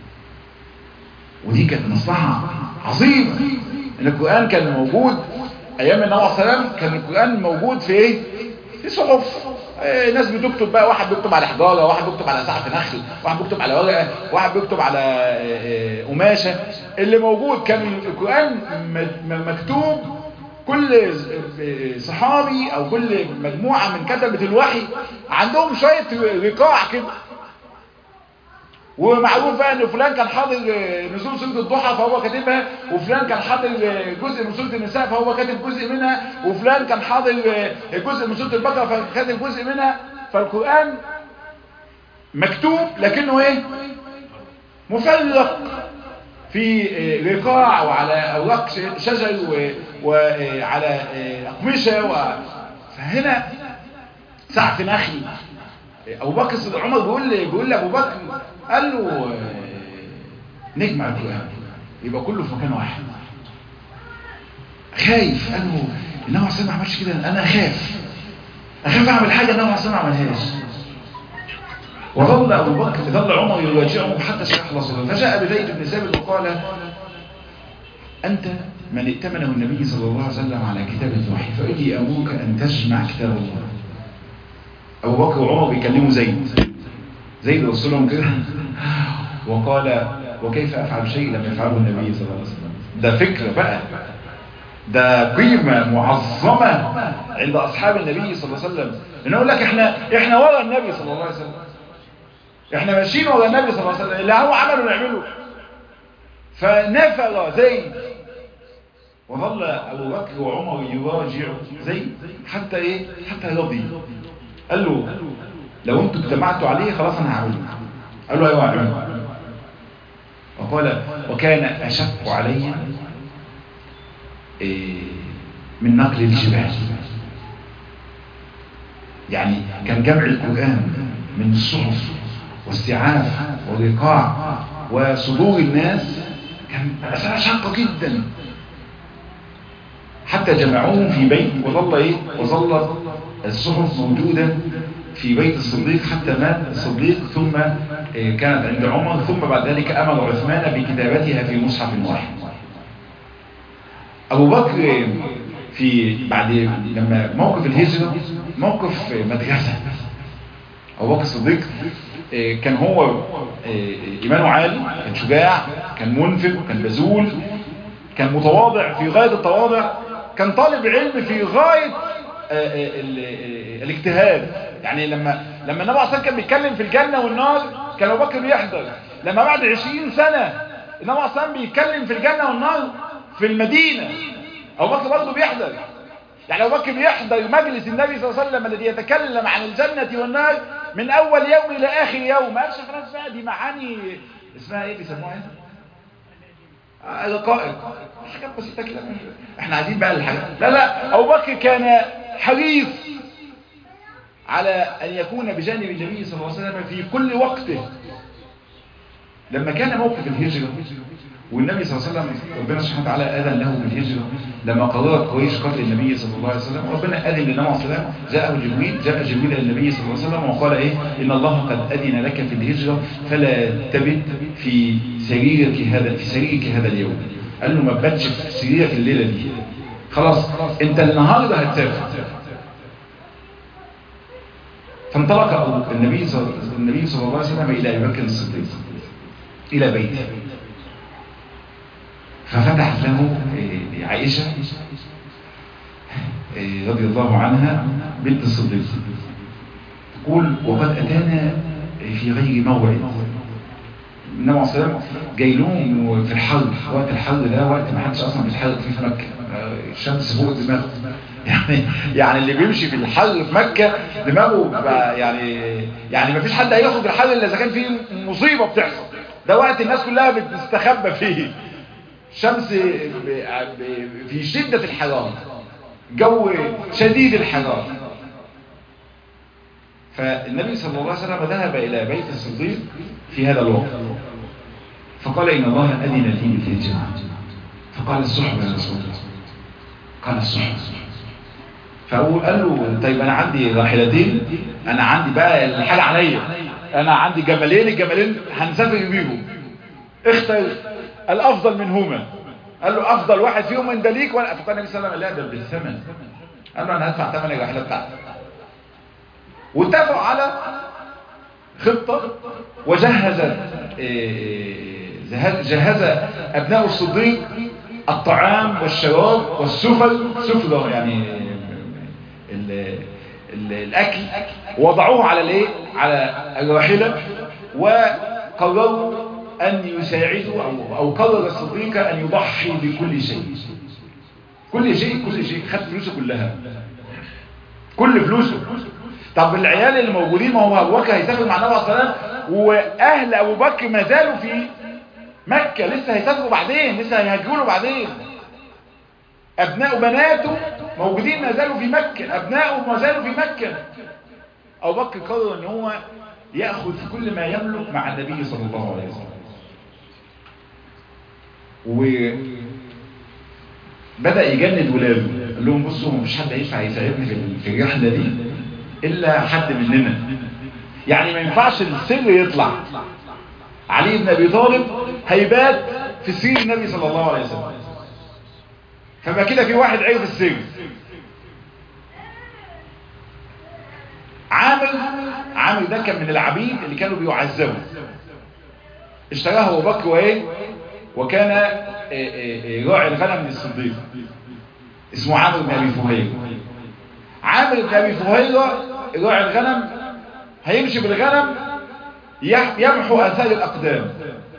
ودي كانت مصلحة عظيمة ان القرآن كان موجود ايام النبي عليه الصلاه والسلام. كان القرآن موجود في ايه؟ في صحف. ناس بتكتب بقى، واحد بيكتب على حجارة، واحد بيكتب على سعف نخل، واحد بيكتب على ورقة، واحد بيكتب على قماشة. اللي موجود كان القرآن مكتوب. كل صحابي او كل مجموعة من كتبة الوحي عندهم شوية رقاع كده، ومعروف بقى ان فلان كان حاضر نزول سورة الضحى فهو كاتبها، وفلان كان حاضر جزء من سورة النساء فهو كاتب جزء منها، وفلان كان حاضر جزء من سورة البقرة فكاتب جزء منها. فالقرآن مكتوب لكنه ايه؟ مفرق في رقاع وعلى اوراق شجر وعلى اقمشة فهنا سعف نخل. ابو بكر عمر بيقول لابو بكر، قال له نجمع القرآن يبقى كله في مكان واحد. خايف. قال له النبي عليه الصلاه والسلام ما عملش كده، انا اخاف اعمل حاجه النبي عليه الصلاه والسلام ما عملهاش. ظل عمر يراجعه حتى شرح الله صدره. فجاء بزيد بن ثابت وقال انت من ائتمنه النبي صلى الله عليه وسلم على كتاب الوحي، فإني امرك ان تجمع كتاب الله. ابو بكر وعمر بيكلموا زيد رسولهم كده وقال وكيف افعل شيء لم يفعله النبي صلى الله عليه وسلم. ده فكرة بقى، ده قيمة معظمة عند اصحاب النبي صلى الله عليه وسلم. انه يقول لك احنا ورا النبي صلى الله عليه وسلم، احنا ماشيين ورا النبي صلى الله عليه وسلم، اللي هو عمله نعمله. فنفر زيد، وظل ابو بكر وعمر يراجع زيد حتى رضي. قال له لو انتوا اجتمعتوا عليه خلاص انا هعمله. قال له ايوه هعمله. وقال وكان اشق علي من نقل الجبال. يعني كان جمع القرآن من الصحف واستيعاب ورقاع وصدور الناس كان مسألة شاقة جدا. حتى جمعوهم في بيت، وظل الصحف موجودة في بيت الصديق حتى مات الصديق، ثم كانت عند عمر، ثم بعد ذلك أمر عثمان بكتابتها في مصحف واحد. أبو بكر بعد لما موقف الهجرة موقف مدرسة. أبو بكر الصديق كان هو إيمانه عالي، كان شجاع، كان منفق، كان بذول، كان متواضع في غاية التواضع، كان طالب علم في غاية الاجتهاد. يعني لما النبي عليه الصلاة كان بيتكلم في الجنة والنار كان أبو بكر بيحضر. لما بعد 20 سنة النبي عليه الصلاة بيتكلم في الجنة والنار في المدينة، أبو بكر برضه بيحضر. يعني أبو بكر بيحضر مجلس النبي صلى الله عليه وسلم الذي يتكلم عن الجنة والنار من أول يوم إلى آخر يوم. ما قالش خلاص بقى دي معاني اسمها إيه بيسموها إيه؟ رقائق، حاجات بسيطة كده. احنا عايزين بقى الحاجات. لا أبو بكر كان حريص على أن يكون بجانب النبي صلى الله عليه وسلم في كل وقته. لما كان موقف الهجرة والنبي صلى الله عليه وسلم ربنا سبحانه وتعالى أذن له بالهجرة، لما قررت قريش قتل النبي صلى الله عليه وسلم ربنا أذن للنبي عليه الصلاة والسلام. جاء جبريل للنبي صلى الله عليه وسلم وقال إن الله قد أذن لك في الهجرة فلا تبت في سريرك هذا اليوم. قال له ما تبتش في سريرك الليلة دي، خلاص انت النهارده هتسافر. فانطلق النبي صلى الله عليه وسلم إلى أبي بكر الصديق إلى بيته، ففتحت له عائشة رضي الله عنها بنت الصديق تقول وقد أتانا في غير موعد النبي صلى الله عليه وسلم جاي لهم في الحر، وقت الحر ده وقت ما حدش اصلا بيتحرك فيه في مكه، الشمس فوق دماغه. يعني اللي بيمشي في الحر في مكه دماغه يعني ما فيش حد هياخد الحر الا اذا كان فيه مصيبه بتحصل. ده وقت الناس كلها بتستخبى فيه، الشمس في شده الحراره، جو شديد الحراره. فالنبي صلى الله عليه وسلم ذهب إلى بيت الصديق في هذا الوقت، فقال إن الله أذن لي بالهجرة. فقال الصحبة يا رسول الله، قال الصحبة. فقال له طيب أنا عندي راحلتين، أنا عندي بقى الحاجة عليا، أنا عندي جملين، الجملين هنسافر بيهم، اختر الأفضل منهما. قال له أفضل واحد فيهم أنت ليك. فقال النبي صلى الله عليه وسلم لا، ده بالثمن. قال له أنا هدفع ثمن الرحلة بتاعتي. واتفقوا على خطة، جهز أبناء الصديق الطعام والشراب والسفرة، يعني الأكل، وضعوه على الراحلة، وقرروا أن يساعدوا أو قرر الصديق أن يضحي بكل شيء. كل شيء خد فلوسه كلها، كل فلوسه. طب العيال اللي موجودين، ما هو ابو بكر هيسافر مع النبي صلى الله عليه وسلم، واهل ابو بكر ما زالوا في مكه، لسه هيسافروا بعدين، لسه هيهاجروا له بعدين. ابناء وبناته موجودين ما زالوا في مكه، ابناؤه ما زالوا في مكه. ابو بكر قرر ان هو ياخذ كل ما يملك مع النبي صلى الله عليه وسلم، وبدا يجند ولاده، قال لهم بصوا مفيش حد هينفع يساعدني في الرحله دي إلا حد مننا، يعني ما ينفعش السر يطلع. علي بن أبي طالب هيبات في سير النبي صلى الله عليه وسلم، فما كده في واحد عرف السر. عامر ده كان من العبيد اللي كانوا بيعذبوا، اشتراه أبو بكر وكان راعي الغنم من الصديق، اسمه عامر بن أبي فهيرة. عامر بن أبي فهيرة راعي الغنم هيمشي بالغنم يمحو آثار الأقدام.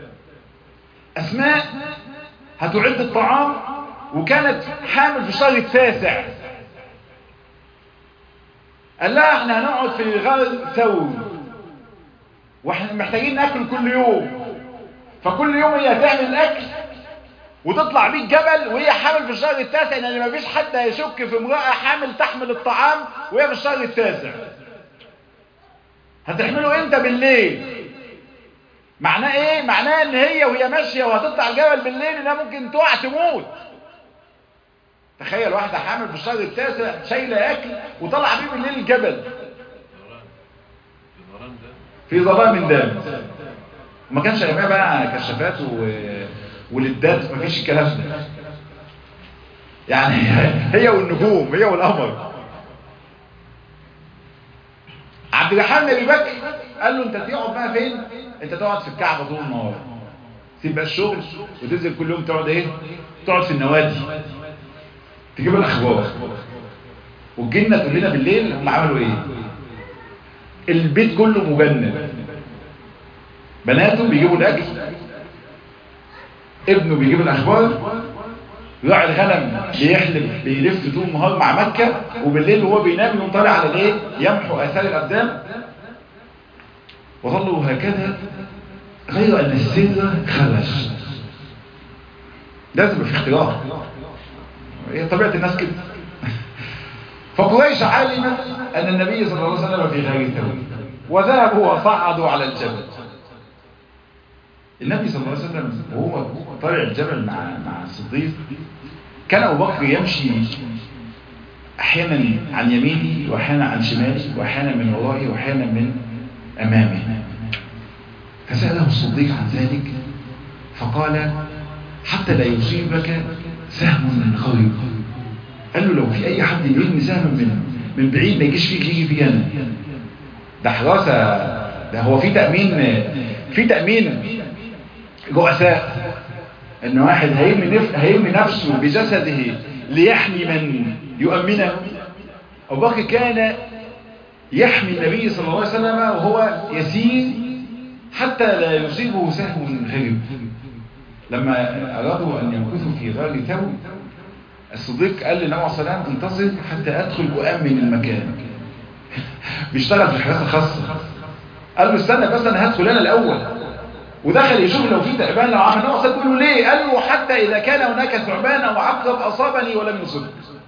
أسماء هتعد الطعام، وكانت حامل في الشهر التاسع. قال لها احنا هنقعد في غار ثور، واحنا محتاجين ناكل كل يوم، فكل يوم هي هتعمل الاكل وتطلع بيه الجبل وهي حامل في الشهر التاسع، لان ما فيش حد هيشك في امرأة حامل تحمل الطعام وهي في الشهر التاسع. هتحمله امتى؟ بالليل. معناه ايه؟ معناه ان هي وهي ماشية وهتطلع الجبل بالليل انها ممكن تقع تموت. تخيل واحدة حامل في الشهر التاسع شايلة اكل وطلع بيه بالليل الجبل في ظلام دام. وما كانش ايامها بقى كشافات ولدات، مفيش الكلام ده، يعني هي والنجوم، هي والقمر. عبد الرحمن بن ابي بكر قال له انت تقعد بقى فين؟ انت تقعد في الكعبه طول النهار، تسيب بقى الشغل وتنزل كل يوم تقعد تقعد في النوادي تجيب الاخبار، والجنه تقول لنا بالليل هم عملوا ايه. البيت كله مجند، بناته بيجيبوا الاكل، ابنه بيجيب الاخبار، راعي الغنم بيلف طول النهار مع مكة، وبالليل وهو بينام يقوم طالع على يمحو آثار الأقدام. وظلوا هكذا، غير أن السر خرج. لازم في اختراق، هي طبيعة الناس كده. فقريش علمت أن النبي صلى الله عليه وسلم في غير التوحيد، وذهبوا وصعدوا على الجبل. النبي صلى الله عليه وسلم وهو طالع الجبل مع الصديق، كان أبو بكر يمشي أحيانا عن يمينه وأحيانا عن شماله وأحيانا من ورائه وأحيانا من أمامه. فسأله الصديق عن ذلك فقال حتى لا يصيبك سهم من غريب. قال له لو في أي حد يرمي سهم من بعيد ما يجيش فيك، يجي فيه أنا. ده حراسة، ده هو في تأمين رؤساء، ان واحد هيرمي نفسه بجسده ليحمي من يؤمنه. أبو بكر كان يحمي النبي صلى الله عليه وسلم وهو يسير حتى لا يصيبه سهو هرب. لما أرادوا أن يمكثوا في غار ثور، الصديق قال للنبي عليه الصلاة والسلام انتظر حتى أدخل وأمن المكان. بيشتغل في الحراسة الخاصة. قال له استنى بس أنا هدخل أنا الأول. ودخل يشوف لو في تعبان، لو عمل. النبي صلى الله عليه وسلم ليه؟ قال له حتى إذا كان هناك ثعبان أو عقرب أصابني ولم يصب.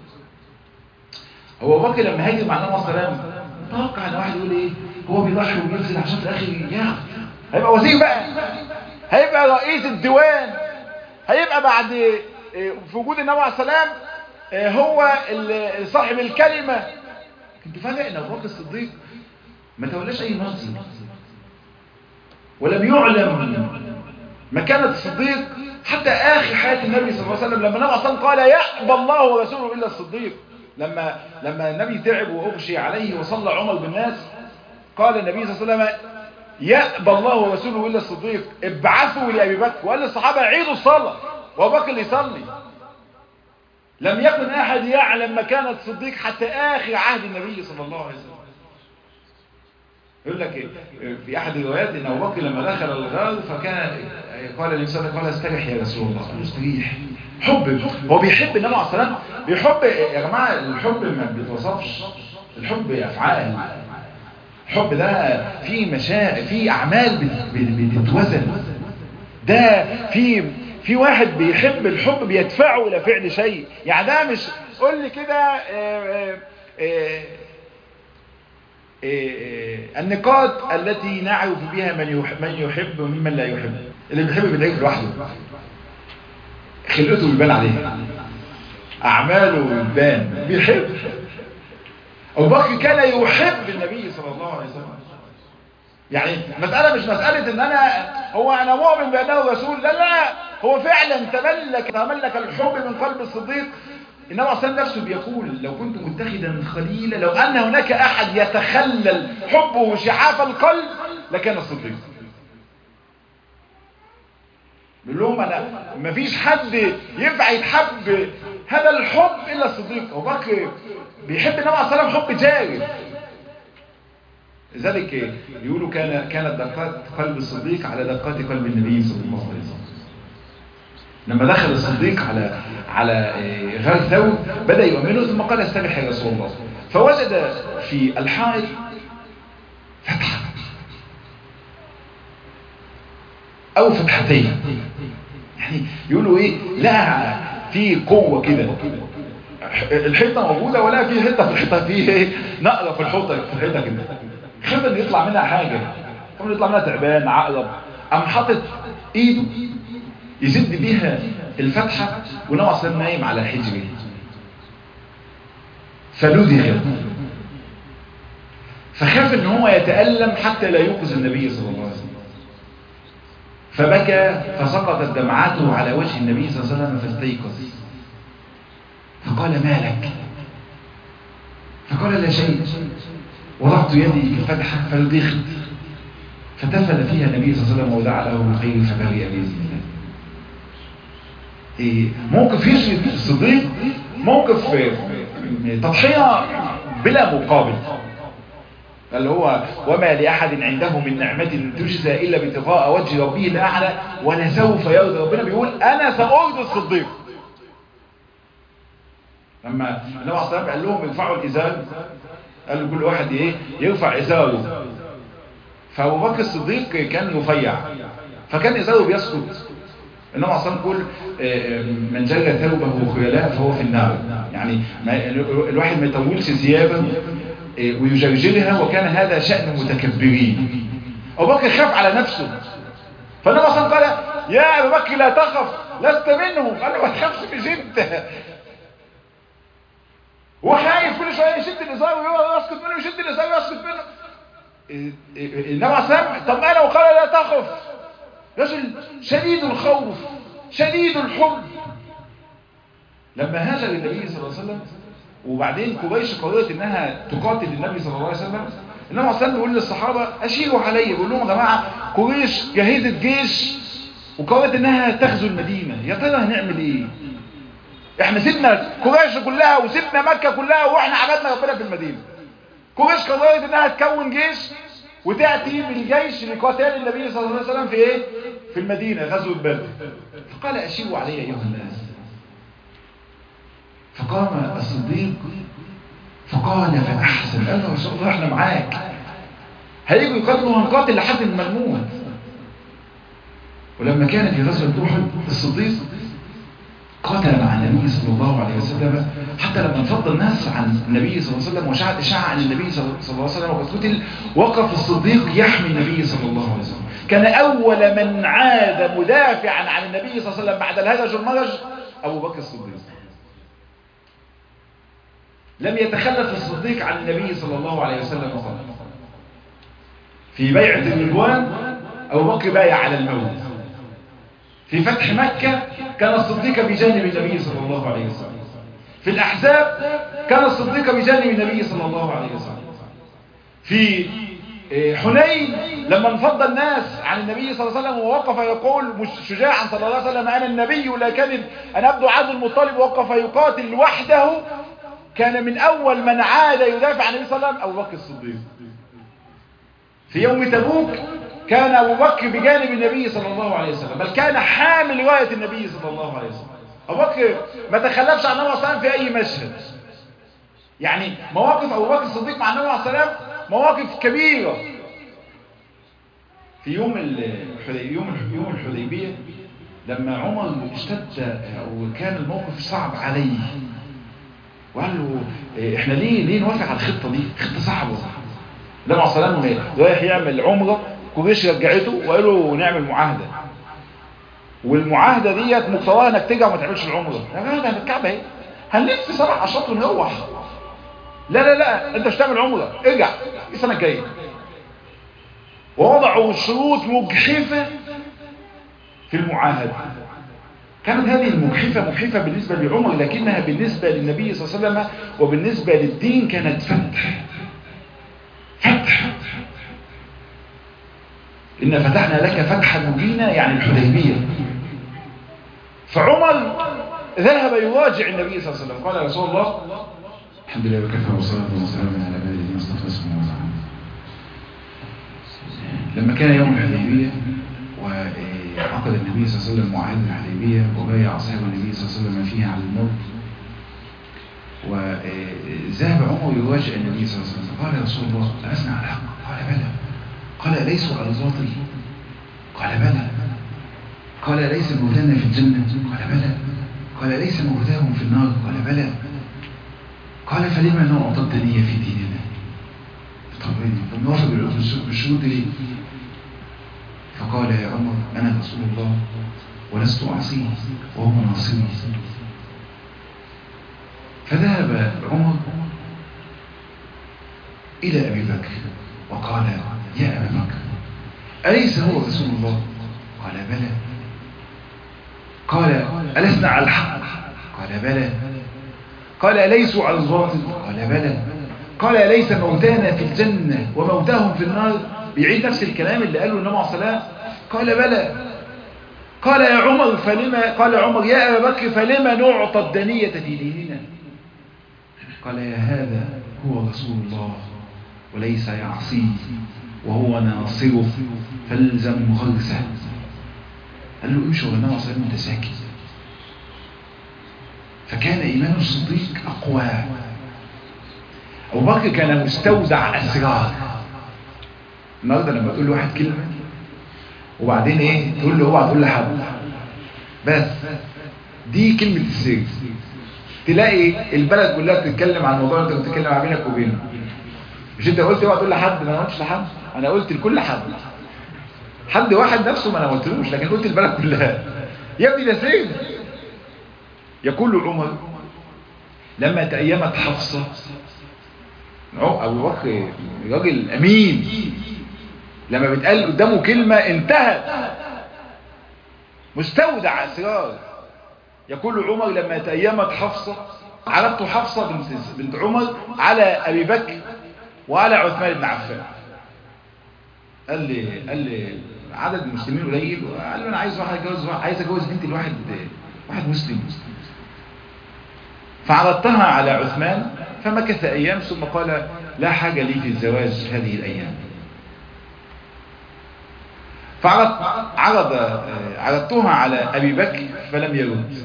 هو بكر لما هاجم مع النبي صلى الله عليه وسلم توقع ان واحد يقول ايه؟ هو بيضحي وبيبذل عشان في الاخر ياخد. هيبقى وزير بقى، هيبقى رئيس الديوان، هيبقى بعد في وجود النبي عليه السلام هو صاحب الكلمه. كنت فاجئ ان ابو بكر الصديق ما تولاش اي منصب، ولم يعلم مكانة الصديق حتى آخر حياة النبي صلى الله عليه وسلم. لما النبي عليه الصلاة قال يأبى الله ورسوله إلا الصديق، لما النبي تعب وأغشي عليه وصلى عمر بالناس، قال النبي صلى الله عليه وسلم يأبى الله ورسوله إلا الصديق، ابعثوا لأبي بكر. وقال للصحابة عيدوا الصلاة وأبو بكر يصلي. لم يكن أحد يعلم مكانة الصديق حتى آخر عهد النبي صلى الله عليه وسلم. يقول لك في أحد الروايات إن أبو بكر لما دخل الغار فكان قال للإنسان قال استريح يا رسول الله. قال استريح. حب، هو بيحب النبي عليه الصلاة والسلام. بيحب يا جماعة. الحب ما بيتوصفش، الحب أفعال. الحب ده في أعمال بتتوزن. ده في واحد بيحب، الحب بيدفعه إلى فعل شيء. يعني ده مش قول لي كده النقاط التي نعرف بها من يحب ومن لا يحب. اللي بيحب بيلاقيه لوحده، خلقته بيبان عليه، أعماله بيبان، بيحب. أبو بكر كان يحب النبي صلى الله عليه وسلم. يعني مسألة مش مسألة إن أنا مؤمن بأنه رسول، لا، هو فعلا تملك الحب من قلب الصديق. النبي عليه الصلاة نفسه بيقول لو كنت متخذا خليلا، لو أن هناك أحد يتخلل حبه شعاف القلب لكان الصديق. بيقول لهم أنا مفيش حد ينفع يتحب هذا الحب إلا الصديق. أبو بكر بيحب النبي عليه الصلاة حب جارف. لذلك يقولوا كانت دقات قلب الصديق على دقات قلب النبي صلى الله عليه وسلم. لما دخل الصديق على غار ثور بدأ يؤمنه، ثم قال استرح يا رسول الله. فوجد في الحائط فتحة أو فتحتين. يعني يقولوا إيه؟ لا في قوة كده. الحيطة موجودة ولا في حتة في الحيطة، في نقرة في الحيطة كده. خاف ان يطلع منها حاجة، خاف ان يطلع منها تعبان عقرب. قام حاطط ايده يسد بيها الفتحة، والنبي عليه الصلاة نايم على حجره. فلدغ، فخاف ان هو يتألم حتى لا يوقظ النبي صلى الله عليه وسلم. فبكى فسقطت دمعاته على وجه النبي صلى الله عليه وسلم فاستيقظ. فقال ما لك؟ فقال لا شيء، وضعت يدي في الفتحة فلدغت. فتفل فيها النبي صلى الله عليه وسلم ودعا له بالخير فبرئ بإذن الله. موقف يشهد الصديق، موقف تضحية بلا مقابل، اللي هو وما لأحد عنده من نعمة تجزى إلا باتقاء وجه ربه الأعلى ولسوف يرضى. ربنا بيقول أنا سأرضي الصديق. لما النبي عليه الصلاة والسلام قال لهم ارفعوا الإزار، قال له كل واحد يرفع إزاره. فأبو بكر الصديق كان رفيع، فكان إزاره بيسقط. النبي عليه الصلاة والسلام يقول من جل ثوبه خيلاء فهو في النار. يعني الواحد ما يطولش ثيابه ويجرجلها، وكان هذا شأن متكبرين. أبو بكر خاف على نفسه، فالنبي صلى الله عليه وسلم قال يا أبو بكر لا تخف لست منهم. قال له ما تخافش مش انت. هو خايف كل شويه يشد الازار ويسقط منه، يشد الازار ويسقط منه. النبي عليه الصلاه والسلام طمأنه وقال لا تخف. رجل شديد الخوف شديد الحب. لما هاجر النبي صلى الله عليه وسلم وبعدين قريش قررت انها تقاتل النبي صلى الله عليه وسلم، النبي عليه الصلاه والسلام بيقول للصحابه اشيروا علي، بيقول لهم يا جماعه قريش جهزت جيش وقررت انها تغزو المدينه، يا ترى هنعمل ايه؟ احنا سيبنا قريش كلها وسيبنا مكة كلها واحنا عبدنا ربنا في المدينة. قريش قررت انها تكون جيش وتأتي بالجيش لقتال النبي صلى الله عليه وسلم في ايه؟ في المدينة، غزوة بدر. فقال أشيروا علي أيها الناس. فقام الصديق فقال فأحسن، قال له يا رسول الله احنا معاك، هيجوا يقاتلوا هنقاتل لحد ما نموت. ولما كان في غزوة أحد الصديق قاتل مع النبي صلى الله عليه وسلم، حتى لما انفض الناس عن النبي صلى الله عليه وسلم وشاعت إشاعة عن النبي صلى الله عليه وسلم وقد قتل، وقف الصديق يحمي النبي صلى الله عليه وسلم. كان أول من عاد مدافعا عن النبي صلى الله عليه وسلم بعد الهرج والمرج أبو بكر الصديق. لم يتخلف الصديق عن النبي صلى الله عليه وسلم قط. في بيعة الرضوان أبو بكر بايع على الموت. في فتح مكة كان الصديق بجانب النبي صلى الله عليه وسلم. في الأحزاب كان الصديق بجانب النبي صلى الله عليه وسلم. في حنين لما انفض الناس عن النبي صلى الله عليه وسلم ووقف يقول شجاعا صلى الله عليه وسلم أنا النبي لا كذب أنا عبد عبد المطلب، ووقف يقاتل وحده، كان من أول من عاد يدافع عن النبي صلى الله عليه وسلم أبو بكر الصديق. في يوم تبوك كان أبو بكر بجانب النبي صلى الله عليه وسلم، بل كان حامل راية النبي صلى الله عليه وسلم. أبو بكر ما تخلفش عن النبي صلى الله عليه وسلم في أي مشهد. يعني مواقف أبو بكر الصديق مع النبي صلى الله عليه وسلم مواقف كبيرة. في يوم الحديبية لما عمر اشتد وكان الموقف صعب عليه، وقال له احنا ليه نوافق على الخطة دي؟ خطة صعبة. النبي عليه الصلاة والسلام رايح يعمل عمرة، قريش رجعته وقالوا نعمل معاهدة، والمعاهدة ديت مقتضاها انك ترجع وما تعملش العمرة. يا جماعه ده الكعبة اهي، هنلف 7 أشواط ونروح. لا انت مش تعمل عمرة، ارجع السنة الجاية. ووضعوا شروط مجحفة في المعاهدة. كانت هذه المجحفة مجحفة بالنسبة لعمر، لكنها بالنسبة للنبي صلى الله عليه وسلم وبالنسبة للدين كانت فتح. إن فتحنا لك فتحا مبينا، يعني الحديبية. فعمر ذهب يراجع النبي صلى الله عليه وسلم، قال يا رسول الله الحمد لله وكفى والصلاة والسلام على عباده الذين اصطفى اسمه وزعمه. لما كان يوم الحديبية وعقد النبي صلى الله عليه وسلم معاهدة الحديبية وبايع أصحاب النبي صلى الله عليه وسلم فيها على الموت، وذهب عمر يواجه النبي صلى الله عليه وسلم، قال يا رسول الله ألسنا على الحق؟ قال بلى. قال أليسوا على الباطل؟ قال بلى. قال أليس موتانا في الجنة؟ قال بلى. قال أليس موتاهم في النار؟ قال بلى. قال فلما نعطى الدنيا في ديننا؟ طب نوافق بالشروط ليه؟ فقال يا عمر أنا رسول الله ولست أعصيه وهو ناصري. فذهب عمر إلى أبي بكر وقال يا أبا بكر أليس هو رسول الله؟ قال بلى. قال ألسنا على الحق؟ قال بلى. قال أليسوا على الباطل؟ قال بلى. قال أليس موتانا في الجنة وموتاهم في النار؟ بيعيد نفس الكلام اللي قاله النبي عليه الصلاة. قال بلى. قال يا عمر فلما، قال عمر يا أبا بكر فلما نعطى الدنية في ديننا؟ قال يا هذا هو رسول الله وليس يعصيه وهو ناصره فالزم غرسه. قال له امشي والنبي صلى الله عليه وسلم متساكن. فكان إيمان الصديق أقوى. أبو بكر كان مستودع أسرار. النهارده لما تقول له واحد كلمة وبعدين ايه تقول له اوعى تقول لحد، بس دي كلمة السر. تلاقي البلد كلها بتتكلم عن الموضوع اللي انت بتتكلم بينك وبينه. مش انت قلت اوعى تقول لحد؟ ما انا قلتش لحد، انا قلت لكل حد. حد واحد نفسه ما انا قلتلوش، لكن قلت البلد كلها. يا ابني ده سر. يقول عمر لما تأيمت حفصة، أبو بكر راجل أمين، لما بيتقال قدامه كلمة انتهت، مستودع أسرار. يقول عمر لما تأيمت حفصة عرضت حفصة بنت عمر على أبي بكر وعلى عثمان بن عفان. قال لي عدد المسلمين قليل، وقال له أنا عايز واحد أتجوز، عايز أتجوز بنتي لواحد مسلم. فعرضتها على عثمان فمكث أيام ثم قال لا حاجة لي في الزواج هذه الأيام. عرضتها على أبي بكر فلم يرد.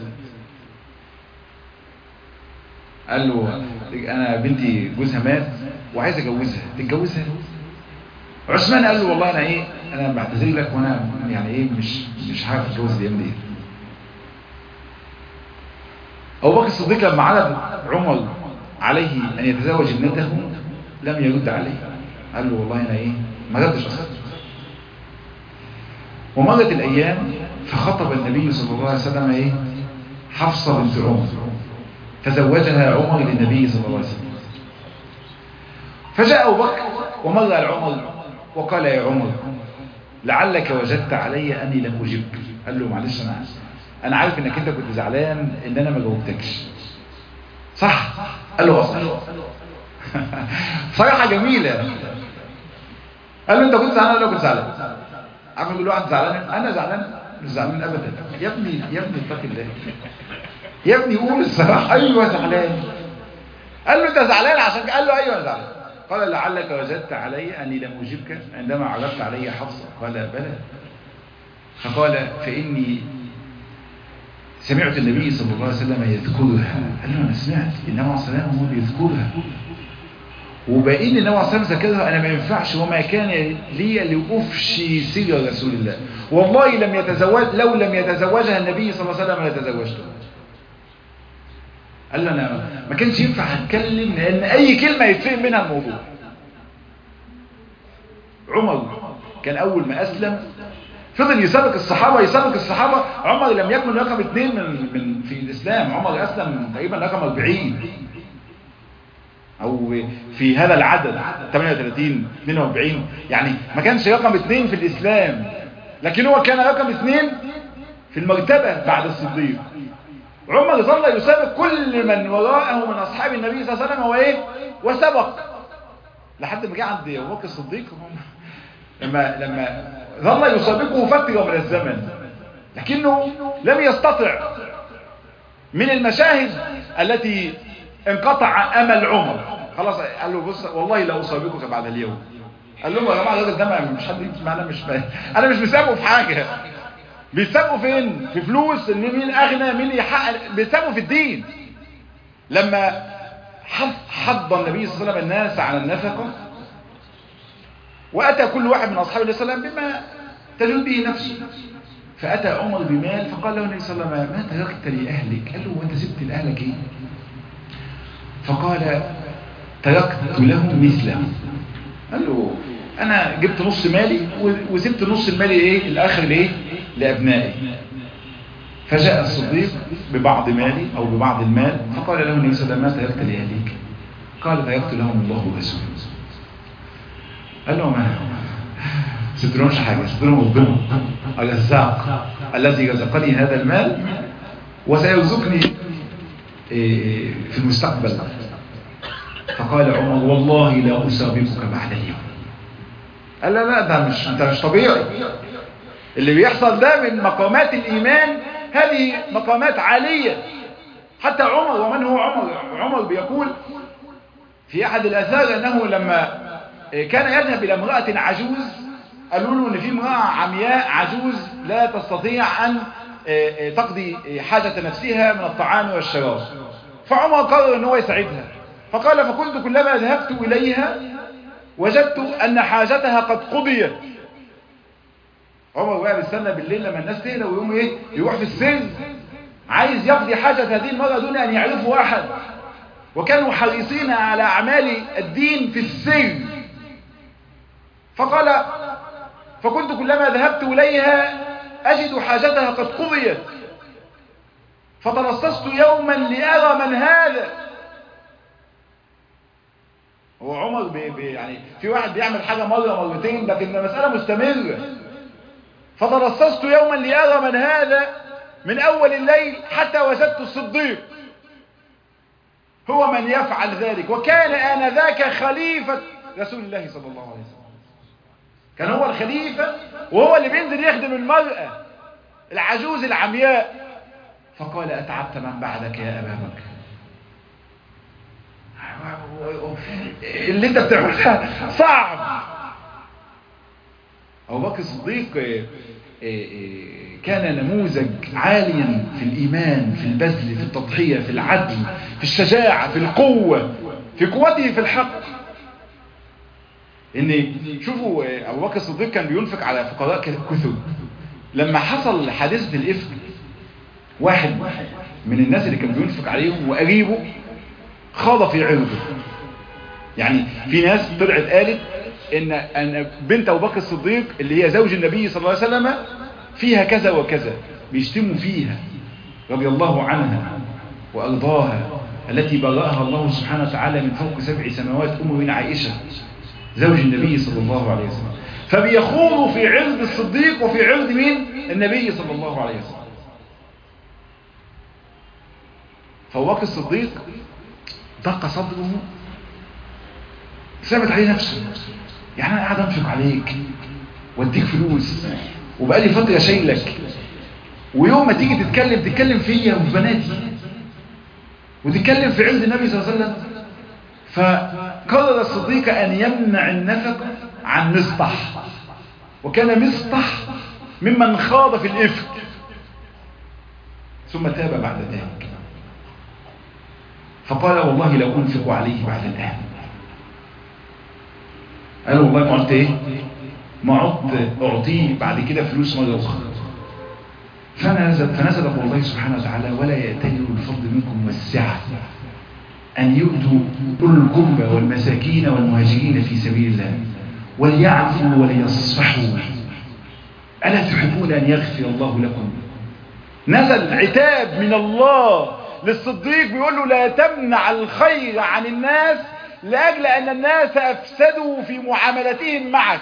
قال له أنا بنتي جوزها مات وعايز أجوزها، تتجوزها؟ عثمان قال له والله أنا بعتذر لك، وأنا مش عارف أتجوز الأيام دي. أبو بكر الصديق لما عرض عمر عليه أن يتزوج ابنته لم يرد عليه، قال له والله أنا ما ردش أصلا. ومرت الأيام فخطب النبي صلى الله عليه وسلم حفصة بنت عمر، فزوجها عمر للنبي صلى الله عليه وسلم. فجاء أبو بكر ومر على عمر وقال يا عمر لعلك وجدت علي أني لم أجبك. قال له معلش أنا عارف إنك أنت كنت زعلان إن أنا ما جاوبتكش، صح؟ قال له صح. صراحة جميلة. قال له أنت كنت زعلان ولا كنت زعلان؟ عارف يقول واحد زعلان؟ أنا زعلان؟ مش زعلان أبدا. يا ابني اتق الله، يا ابني قول الصراحة. أيوة زعلان. قال له أنت زعلان عشان قال له أيوة زعلان. قال لعلك وجدت علي أني لم أجبك عندما عرضت علي حفصة؟ قال بلى. فقال فإني سمعت النبي صلى الله عليه وسلم يذكرها. قال له أنا سمعت النبي عليه الصلاة والسلام هو بيذكرها، وبقين النبي عليه الصلاة والسلام ذكرها، أنا ما ينفعش وما كان لي لأفشي سر رسول الله، والله لو لم يتزوجها النبي صلى الله عليه وسلم لتزوجته. قال له أنا ما كانش ينفع أتكلم لأن أي كلمة يتفهم منها الموضوع. عمر كان أول ما أسلم فضل يسابق الصحابة. عمر لم يكن رقم 2 من في الإسلام. عمر أسلم تقريبا رقم 40 أو في هذا العدد 38 42، يعني ما كانش رقم 2 في الإسلام، لكن هو كان رقم 2 في المرتبة بعد الصديق. عمر ظل يسابق كل من وراءه من أصحاب النبي صلى الله عليه وسلم وسبق لحد ما جاء عند أبو بكر الصديق. لما ظل يسابقه فترة من الزمن، لكنه لم يستطع. من المشاهد التي انقطع أمل عمر، خلاص قال له بص والله لا أسابقك بعد اليوم. قال لهم يا جماعة الراجل ده مش حد يمشي معنا، أنا مش مسابقه في حاجة. بيسابقوا فين؟ في فلوس، ان مين اغنى مين يحقق. بيسابقوا في الدين. لما حض النبي صلى الله عليه وسلم الناس على النفقة، واتى كل واحد من اصحاب النبي صلى الله عليه وسلم بما تجود به نفسه، فاتى عمر بمال فقال له النبي صلى الله عليه وسلم ما تركت لاهلك؟ قال له وانت سبت لاهلك ايه؟ فقال تركت لهم مثله. قال له انا جبت نص مالي وسبت نص المالي الاخر لابنائي. فجاء الصديق ببعض مالي او ببعض المال فقال له النبي صلى الله عليه وسلم ما تركت لاهلك؟ قال تركت لهم الله ورسوله. قال له ما سبت لهمش حاجه، سبت لهم ربنا الرزاق الذي رزقني هذا المال وسيرزقني في المستقبل. فقال عمر والله لا اسابقك بعد اليوم. قال لا ده مش طبيعي. اللي بيحصل ده من مقامات الإيمان، هذه مقامات عالية. حتى عمر، ومن هو عمر بيقول في أحد الآثار أنه لما كان يذهب إلى امرأة عجوز، قالوا له أن في امرأة عمياء عجوز لا تستطيع أن تقضي حاجة نفسها من الطعام والشراب، فعمر قرر أنه يساعدها. فقال فكنت كلما ذهبت إليها وجدت أن حاجتها قد قضيت. عمر بقى بيستنى بالليل لما الناس تهدى ويقوم يروح في السر عايز يقضي حاجة هذه المرأة دون أن يعرفوا أحد، وكانوا حريصين على أعمال الدين في السر. فقال فكنت كلما ذهبت إليها أجد حاجتها قد قضيت، فترصصت يوما لأرى من هذا. هو عمر يعني في واحد بيعمل حاجة مرة مرتين، لكن المسألة مستمرة. فترصصت يوما لأرى من هذا من أول الليل حتى وجدت الصديق هو من يفعل ذلك، وكان آنذاك خليفة رسول الله صلى الله عليه وسلم. كان هو الخليفة وهو اللي بينزل يخدم المرأة العجوز العمياء. فقال أتعبت من بعدك يا أبا بكر؟ اللي انت بتعملها صعب. أبو بكر الصديق كان نموذج عاليا في الإيمان، في البذل، في التضحية، في العدل، في الشجاعة، في القوة، في قوته في الحق. إن شوفوا أبو بكر الصديق كان بينفق على فقراء كثر. لما حصل حادثة الإفك، واحد من الناس اللي كان بينفق عليهم وقريبه خاض في عرضه. يعني في ناس طلعت قالت ان بنت ابو بكر الصديق اللي هي زوج النبي صلى الله عليه وسلم فيها كذا وكذا، بيشتموا فيها رضي الله عنها وارضاها، التي برأها الله سبحانه وتعالى من فوق 7 سماوات، من عائشة زوج النبي صلى الله عليه وسلم. فبيخوضوا في عرض الصديق وفي عرض مين؟ النبي صلى الله عليه وسلم. فأبو بكر الصديق ضاق صدره، ثابت عليه نفسه. يعني انا قاعد انفق عليك واديك فلوس وبقالي فتره شايلك، ويوم ما تيجي تتكلم فيا وفي بناتي وتتكلم في عرض النبي صلى الله عليه وسلم. فقرر الصديق ان يمنع النفق عن مصطح، وكان مصطح ممن خاض في الإفك، ثم تاب بعد ذلك فقال والله لو انفق عليه بعد الآن. قال والله ما عدت ايه، ما عدت اعطيه بعد كده فلوس مرة اخرى. فنزل قول الله سبحانه وتعالى ولا يأتل الفضل منكم والسعة أن يؤتوا أولي القربى والمساكين والمهاجرين في سبيل الله وليعفوا وليصفحوا ألا تحبون أن يغفر الله لكم. نزل عتاب من الله للصديق بيقول له لا تمنع الخير عن الناس لأجل أن الناس أفسدوا في معاملتهم معك.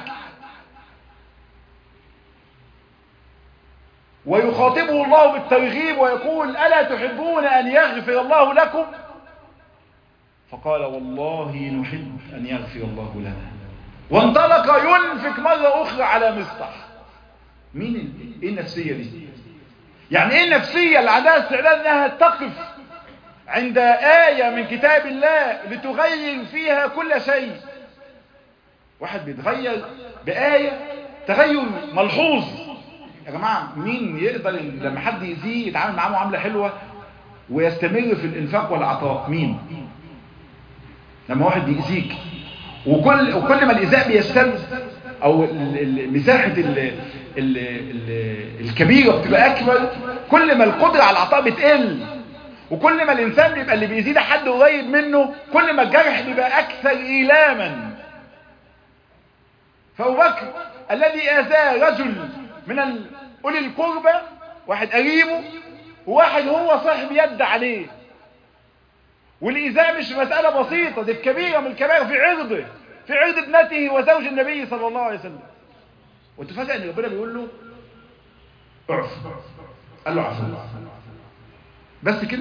ويخاطبه الله بالترغيب ويقول ألا تحبون أن يغفر الله لكم؟ فقال والله نحب أن يغفر الله لنا. وانطلق ينفق مرة أخرى على مصطح. مين ايه النفسية دي؟ يعني ايه النفسية اللي عندها استعداد انها تقف عند آية من كتاب الله لتغير فيها كل شيء؟ واحد بيتغير بآية تغير ملحوظ. يا جماعة مين يقدر لما حد يأذيه يتعامل معاه معاملة حلوة ويستمر في الإنفاق والعطاء؟ مين؟ لما واحد بيأذيك وكل ما الإيذاء بيستمر او مساحة الكبيرة بتبقى اكبر، كل ما القدرة على العطاء بتقل، وكل ما الانسان بيبقى اللي بيزيد ده حد قريب منه كل ما الجرح بيبقى اكثر ايلاما. فأبو بكر الذي اذاه رجل من اولي القربى، واحد قريبه وواحد هو صاحب يد عليه، والايذاء مش مسألة بسيطة، دي كبيرة من الكبائر في عرضه، في عرض ابنته وزوج النبي صلى الله عليه وسلم. وتفاجأ ان ربنا بيقول له اعفو. قال له عفو بس كده؟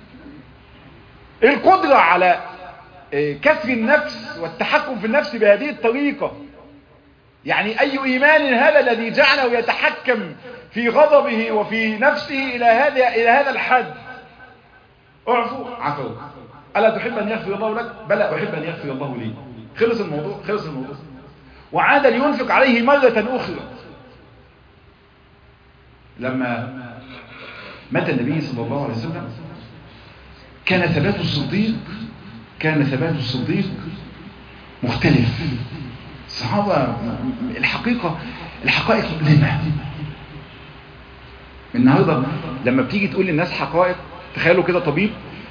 القدرة على كسر النفس والتحكم في النفس بهذه الطريقة، يعني اي ايمان هذا الذي جعله يتحكم في غضبه وفي نفسه الى هذا الحد؟ اعفو. عفو. ألا تحب أن يغفر الله لك؟ بلى أحب أن يغفر الله لي. خلص الموضوع. وعاد لينفق عليه مرة أخرى. لما مات النبي صلى الله عليه وسلم كان ثبات الصديق مختلف. الصحابة الحقائق مؤلمة. النهارده لما بتيجي تقول للناس حقائق، تخيلوا كده طبيب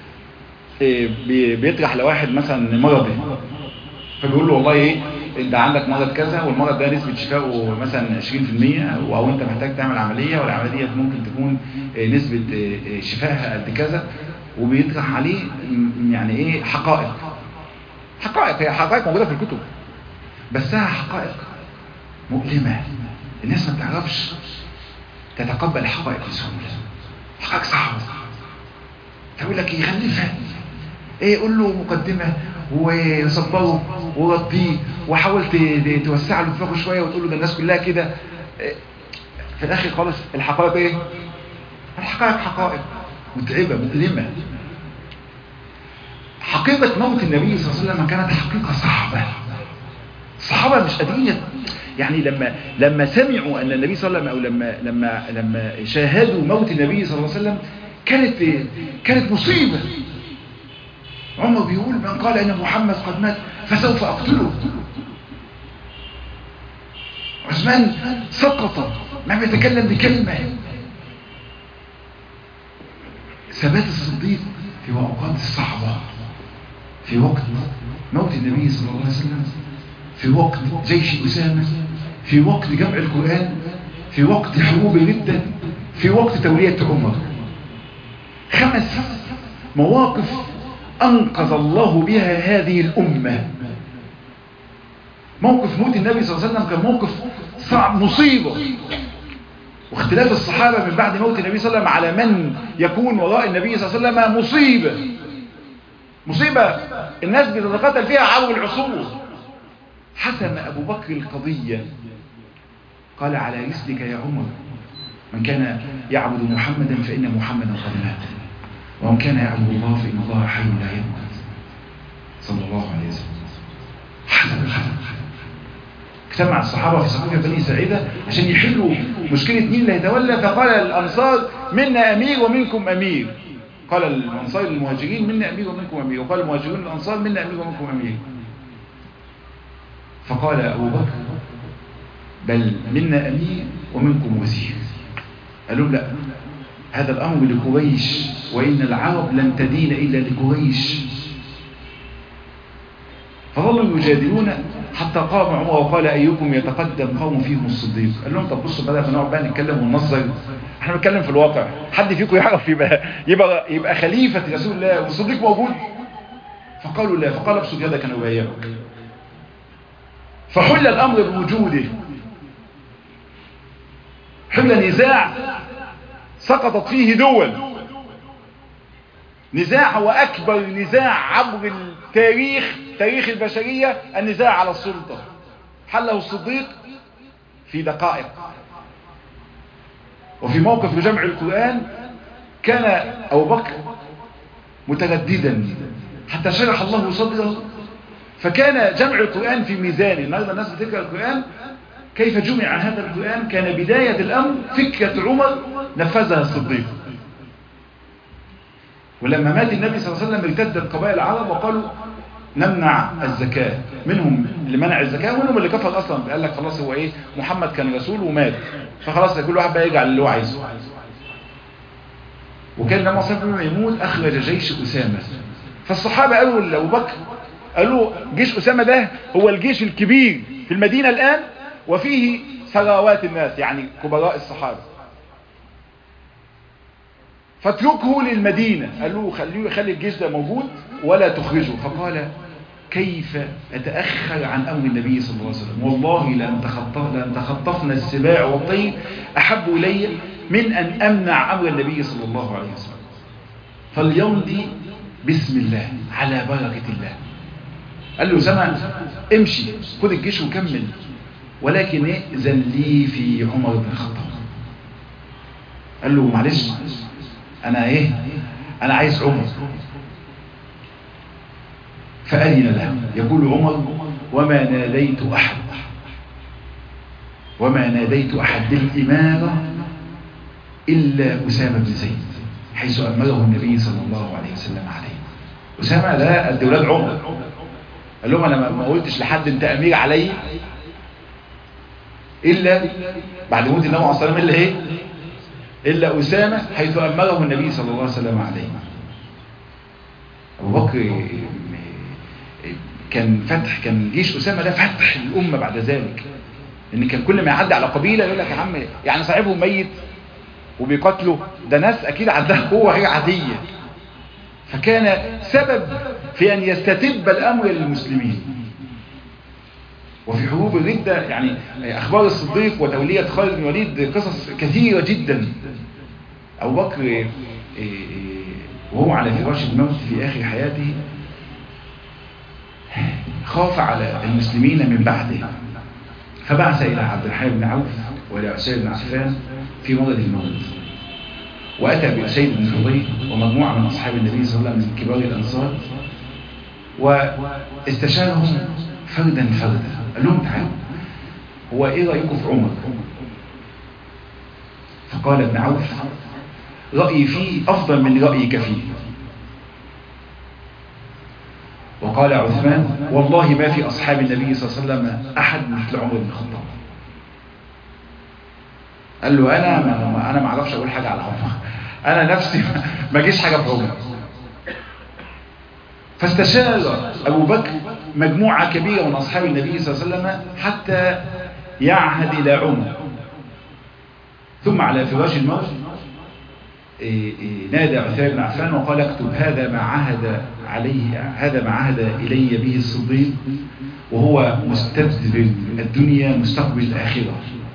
بيطرح لواحد مثلا مرضي، فبيقول له والله ايه انت عندك مرض كذا والمرض ده نسبة شفائه مثلا 20%، او انت محتاج تعمل عملية والعملية دي ممكن تكون نسبة شفائها قد كذا، وبيطرح عليه يعني ايه حقائق. هي حقائق موجودة في الكتب، بسها حقائق مؤلمة. الناس ما بتعرفش تتقبل الحقائق بسهولة. حقائق صعبة. تقول لك يغلفها ايه، قول له مقدمة وصبره ورضيه وحاول توسع له دماغه شوية وتقول له ده الناس كلها كده. في الاخر خالص الحقائق ايه؟ الحقائق حقائق متعبة مؤلمة. حقيقة موت النبي صلى الله عليه وسلم كانت حقيقة الصحابة مش قادرين يعني لما سمعوا أن النبي صلى الله عليه وسلم أو لما شاهدوا موت النبي صلى الله عليه وسلم كانت مصيبة. عمر بيقول من قال أن محمد قد مات فسوف أقتله. عثمان سقط ما بيتكلم بكلمة. ثبات الصديق في أوقات الصعبة، في وقت موت النبي صلى الله عليه وسلم، في وقت جيش أسامة، في وقت جمع القرآن، في وقت حروب الردة، في وقت تولية عمر. 5 مواقف أنقذ الله بها هذه الأمة. موقف موت النبي صلى الله عليه وسلم كان موقف صعب، مصيبة، واختلاف الصحابة من بعد موت النبي صلى الله عليه وسلم على من يكون وراء النبي صلى الله عليه وسلم مصيبة الناس بتتقاتل فيها عبر العصور. حسم أبو بكر القضية، قال على رسلك يا عمر، من كان يعبد محمدا فإن محمدا قد مات، ومن كان يعبد الله فإن الله حي لا يموت، صلى الله عليه وسلم. حسم اجتمع الصحابة في سقيفة بني ساعدة عشان يحلوا مشكلة مين اللي هيتولى. فقال الأنصار منا أمير ومنكم أمير. قال الأنصار للمهاجرين منا أمير ومنكم أمير، وقال المهاجرين للأنصار منا أمير ومنكم أمير. فقال أبو بكر بل منا أمير ومنكم وزير. قالوا لا، هذا الأمر لقريش، وإن العرب لن تدين إلا لقريش. فظلوا يجادلون حتى قام عمر وقال أيكم يتقدم قوم فيهم الصديق. قال لهم طب بصوا بدأ نقعد بقى نتكلم وننظر، احنا بنتكلم في الواقع. حد فيكم يعرف يبقى خليفة رسول الله والصديق موجود؟ فقالوا لا. فقال ابسط يدك انا أبايعك. فحل الأمر بوجوده، حل نزاع سقطت فيه دول. نزاع هو أكبر نزاع عبر التاريخ، تاريخ البشرية، النزاع على السلطة. حله الصديق في دقائق. وفي موقف جمع القرآن كان أبو بكر مترددا حتى شرح الله صدره، فكان جمع القرآن في ميزانه. النهارده الناس بتقرأ القرآن، كيف جمع هذا القرآن؟ كان بداية الأمر فكرة عمر نفذها الصديق. ولما مات النبي صلى الله عليه وسلم ارتدت قبائل العرب وقالوا نمنع الزكاة. منهم اللي منع الزكاة ومنهم اللي كفر أصلا، قال لك خلاص هو إيه، محمد كان رسول ومات، فخلاص كل واحد بقى يجعل اللي هو عايزه. وكان لما صلى الله عليه وسلم يموت أخرج جيش أسامة. فالصحابة قالوا لأبو بكر، قالوا جيش أسامة ده هو الجيش الكبير في المدينة الآن، وفيه ثروات الناس يعني كبراء الصحابة، فاتركه للمدينة. قالوا خلي الجيش ده موجود ولا تخرجه. فقال كيف أتأخر عن أمر النبي صلى الله عليه وسلم؟ والله لأن تخطفنا السباع والطير أحب إلي من أن أمنع أمر النبي صلى الله عليه وسلم. فليمضي بسم الله على بركة الله. قال له سمع امشي خد الجيش وكمل، ولكن ائذن لي في عمر بن الخطاب. قال له معلش أنا عايز عمر. فأذن له. يقول عمر وما ناديت أحد بالإمارة إلا أسامة بن زيد، حيث أمره النبي صلى الله عليه وسلم عليه. أسامة لا قد ولاد عمر. قال لهم أنا ما قلتش لحد أنت أمير علي إلا بعد موت النبي عليه الصلاة والسلام إلا أسامة، حيث أمره النبي صلى الله عليه وسلم عليه. أبو بكر كان جيش أسامة ده فتح الأمة بعد ذلك، لأن كان كل ما يعدي على قبيلة يقول لك يا عم يعني صاحبهم ميت وبيقتلوا، ده ناس أكيد عندها قوة غير عادية. فكان سبب في أن يستتب الأمر للمسلمين. وفي حروب الردة يعني أخبار الصديق وتولية خالد بن الوليد قصص كثيرة جدا. أبو بكر وهو على فراش الموت في آخر حياته خاف على المسلمين من بعده، فبعث إلى عبد الرحمن بن عوف وإلى أسيد بن عفان في مرض الموت، وأتى بأسيد بن حضير ومجموعة من أصحاب النبي صلى الله عليه وسلم من كبار الأنصار، واستشارهم فردا فردا. قال لهم تعالوا، هو ايه رأيكم في عمر؟ فقال ابن عوف رأيي فيه أفضل من رأيك فيه. وقال عثمان والله ما في أصحاب النبي صلى الله عليه وسلم أحد مثل عمر بن الخطاب. قال له أنا ما أعرفش أقول حاجة على عمر، أنا نفسي ما جيش حاجة في عمر. فاستشار أبو بكر مجموعة كبيرة من أصحاب النبي صلى الله عليه وسلم حتى يعهد إلى عمر. ثم على فراش الموت نادى عثمان بن عفان وقال اكتب هذا ما عهد إلي به الصديق وهو مستدبر الدنيا مستقبل الآخرة،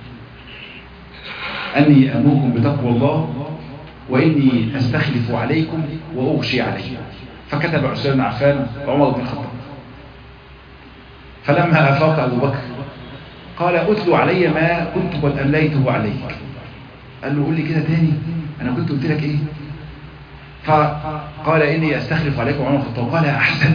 أني أمركم بتقوى الله وإني أستخلف عليكم وأغشي عليكم. فكتب عثمان بن عفان وعمر بن الخطاب. فلما أفاق أبو بكر قال أتلو علي ما كنت قد أمليته عليك. قال له قول لي كده تاني، أنا كنت قلت لك إيه؟ فقال إني أستخلف عليكم عمر بن الخطاب. قال أحسنت.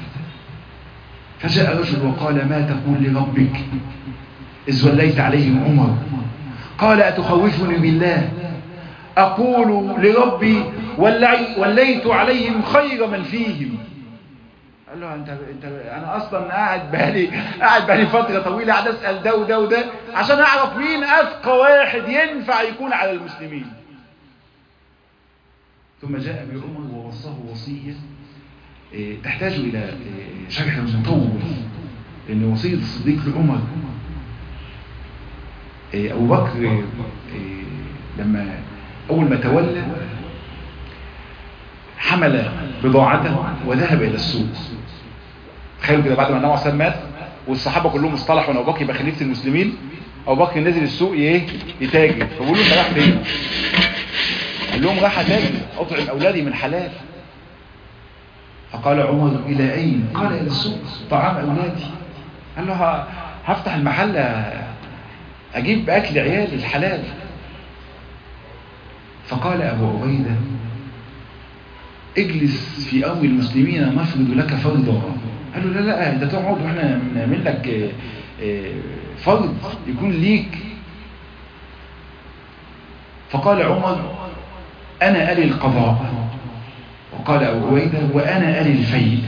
فجاء رجل وقال ما تقول لربك إذ وليت عليهم عمر؟ قال أتخوفني بالله؟ أقول لربي وليت عليهم خير من فيهم. قال له انت انا اصلا قاعد بقالي فتره طويله قاعد اسال ده وده وده عشان اعرف مين اذكى واحد ينفع يكون على المسلمين. ثم جاء بعمر ووصاه وصيه تحتاج الى شرح مطول، لان وصيه الصديق لعمر. ابو بكر لما اول ما تولى حمل بضاعته وذهب الى السوق. تخيلوا كده بعد ما النبي صلى الله عليه وسلم مات والصحابه كلهم اصطلحوا ان ابو بكر يبقى خليفه المسلمين، ابو بكر نزل السوق يتاجر. فبيقولوا انت رايح فين؟ قال لهم راح اتاجر اطعم اولادي من حلال. فقال عمر الى اين؟ قال الى السوق طعام اولادي. قال له هفتح المحل اجيب اكل عيالي الحلال. فقال ابو عبيده اجلس في امر المسلمين نفرض لك فرضا. قال له لا انت تقعد واحنا نعمل لك فرض يكون ليك. فقال عمر انا الي القضاء. وقال ابو عبيده وانا الي الفيء.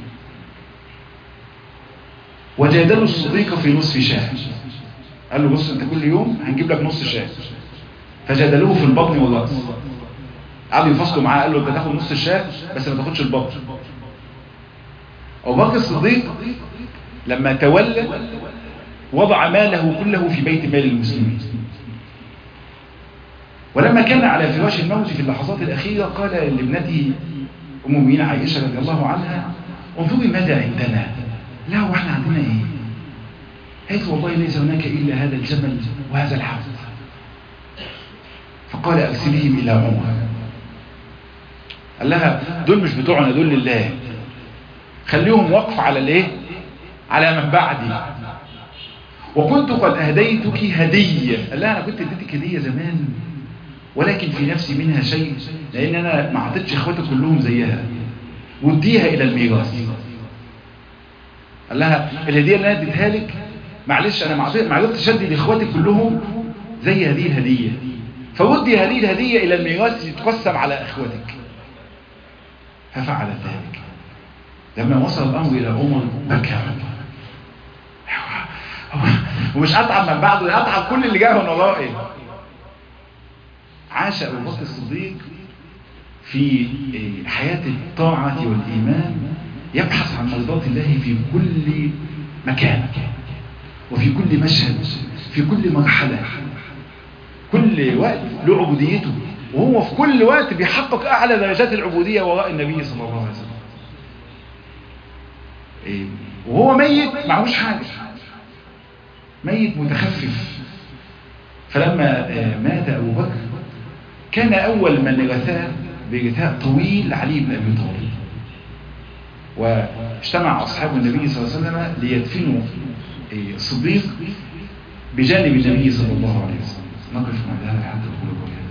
وجادلوا الصديق في نصف شاه. قال له بص انت كل يوم هنجيب لك نص شاه. فجادلوه في البطن والراس. قعدوا يفصلوا معاه. قال له انت تاخد نص الشاه بس ما تاخدش البطن. ابو بكر الصديق لما تولى وضع ماله كله في بيت مال المسلمين. ولما كان على فراش الموت في اللحظات الأخيرة قال لابنته أم المؤمنين عائشة رضي الله عنها انظري ماذا عندنا. لا واحنا عندنا ايه؟ قالت والله ليس هناك إلا هذا الجمل وهذا الحوض. فقال أرسلهم إلى عمر. قال لها دول مش بتوعنا، دول لله، خليهم وقف على الايه؟ على من بعدي. وكنت قد أهديتك هدية. قال لها أنا كنت اديتك هدية زمان ولكن في نفسي منها شيء لأن أنا ما عطيتش إخواتي كلهم زيها وديها إلى الميراث. قال لها الهدية اللي أنا اديتها لك معلش أنا ما عرفتش أدي لإخواتي كلهم زي هذه الهدية، فودي هذه الهدية إلى الميراث يتقسم على إخواتك. ففعل ذلك. لما وصل الأمر إلى عمر بكى. ومش أتعب من بعده، أتعب كل اللي جاء من ورائه. عاش أبو بكر الصديق في حياة الطاعة والإيمان يبحث عن مرضاة الله في كل مكان وفي كل مشهد في كل مرحلة. كل وقت له عبوديته، وهو في كل وقت بيحقق أعلى درجات العبودية وراء النبي صلى الله عليه وسلم. وهو ميت معهوش حاجة، ميت متخفف. فلما مات أبو بكر كان أول من رثاه برثاء طويل علي بن أبي طالب. واجتمع أصحاب النبي صلى الله عليه وسلم ليدفنوا الصديق بجانب النبي صلى الله عليه وسلم. نقف مع هذا حتى تقول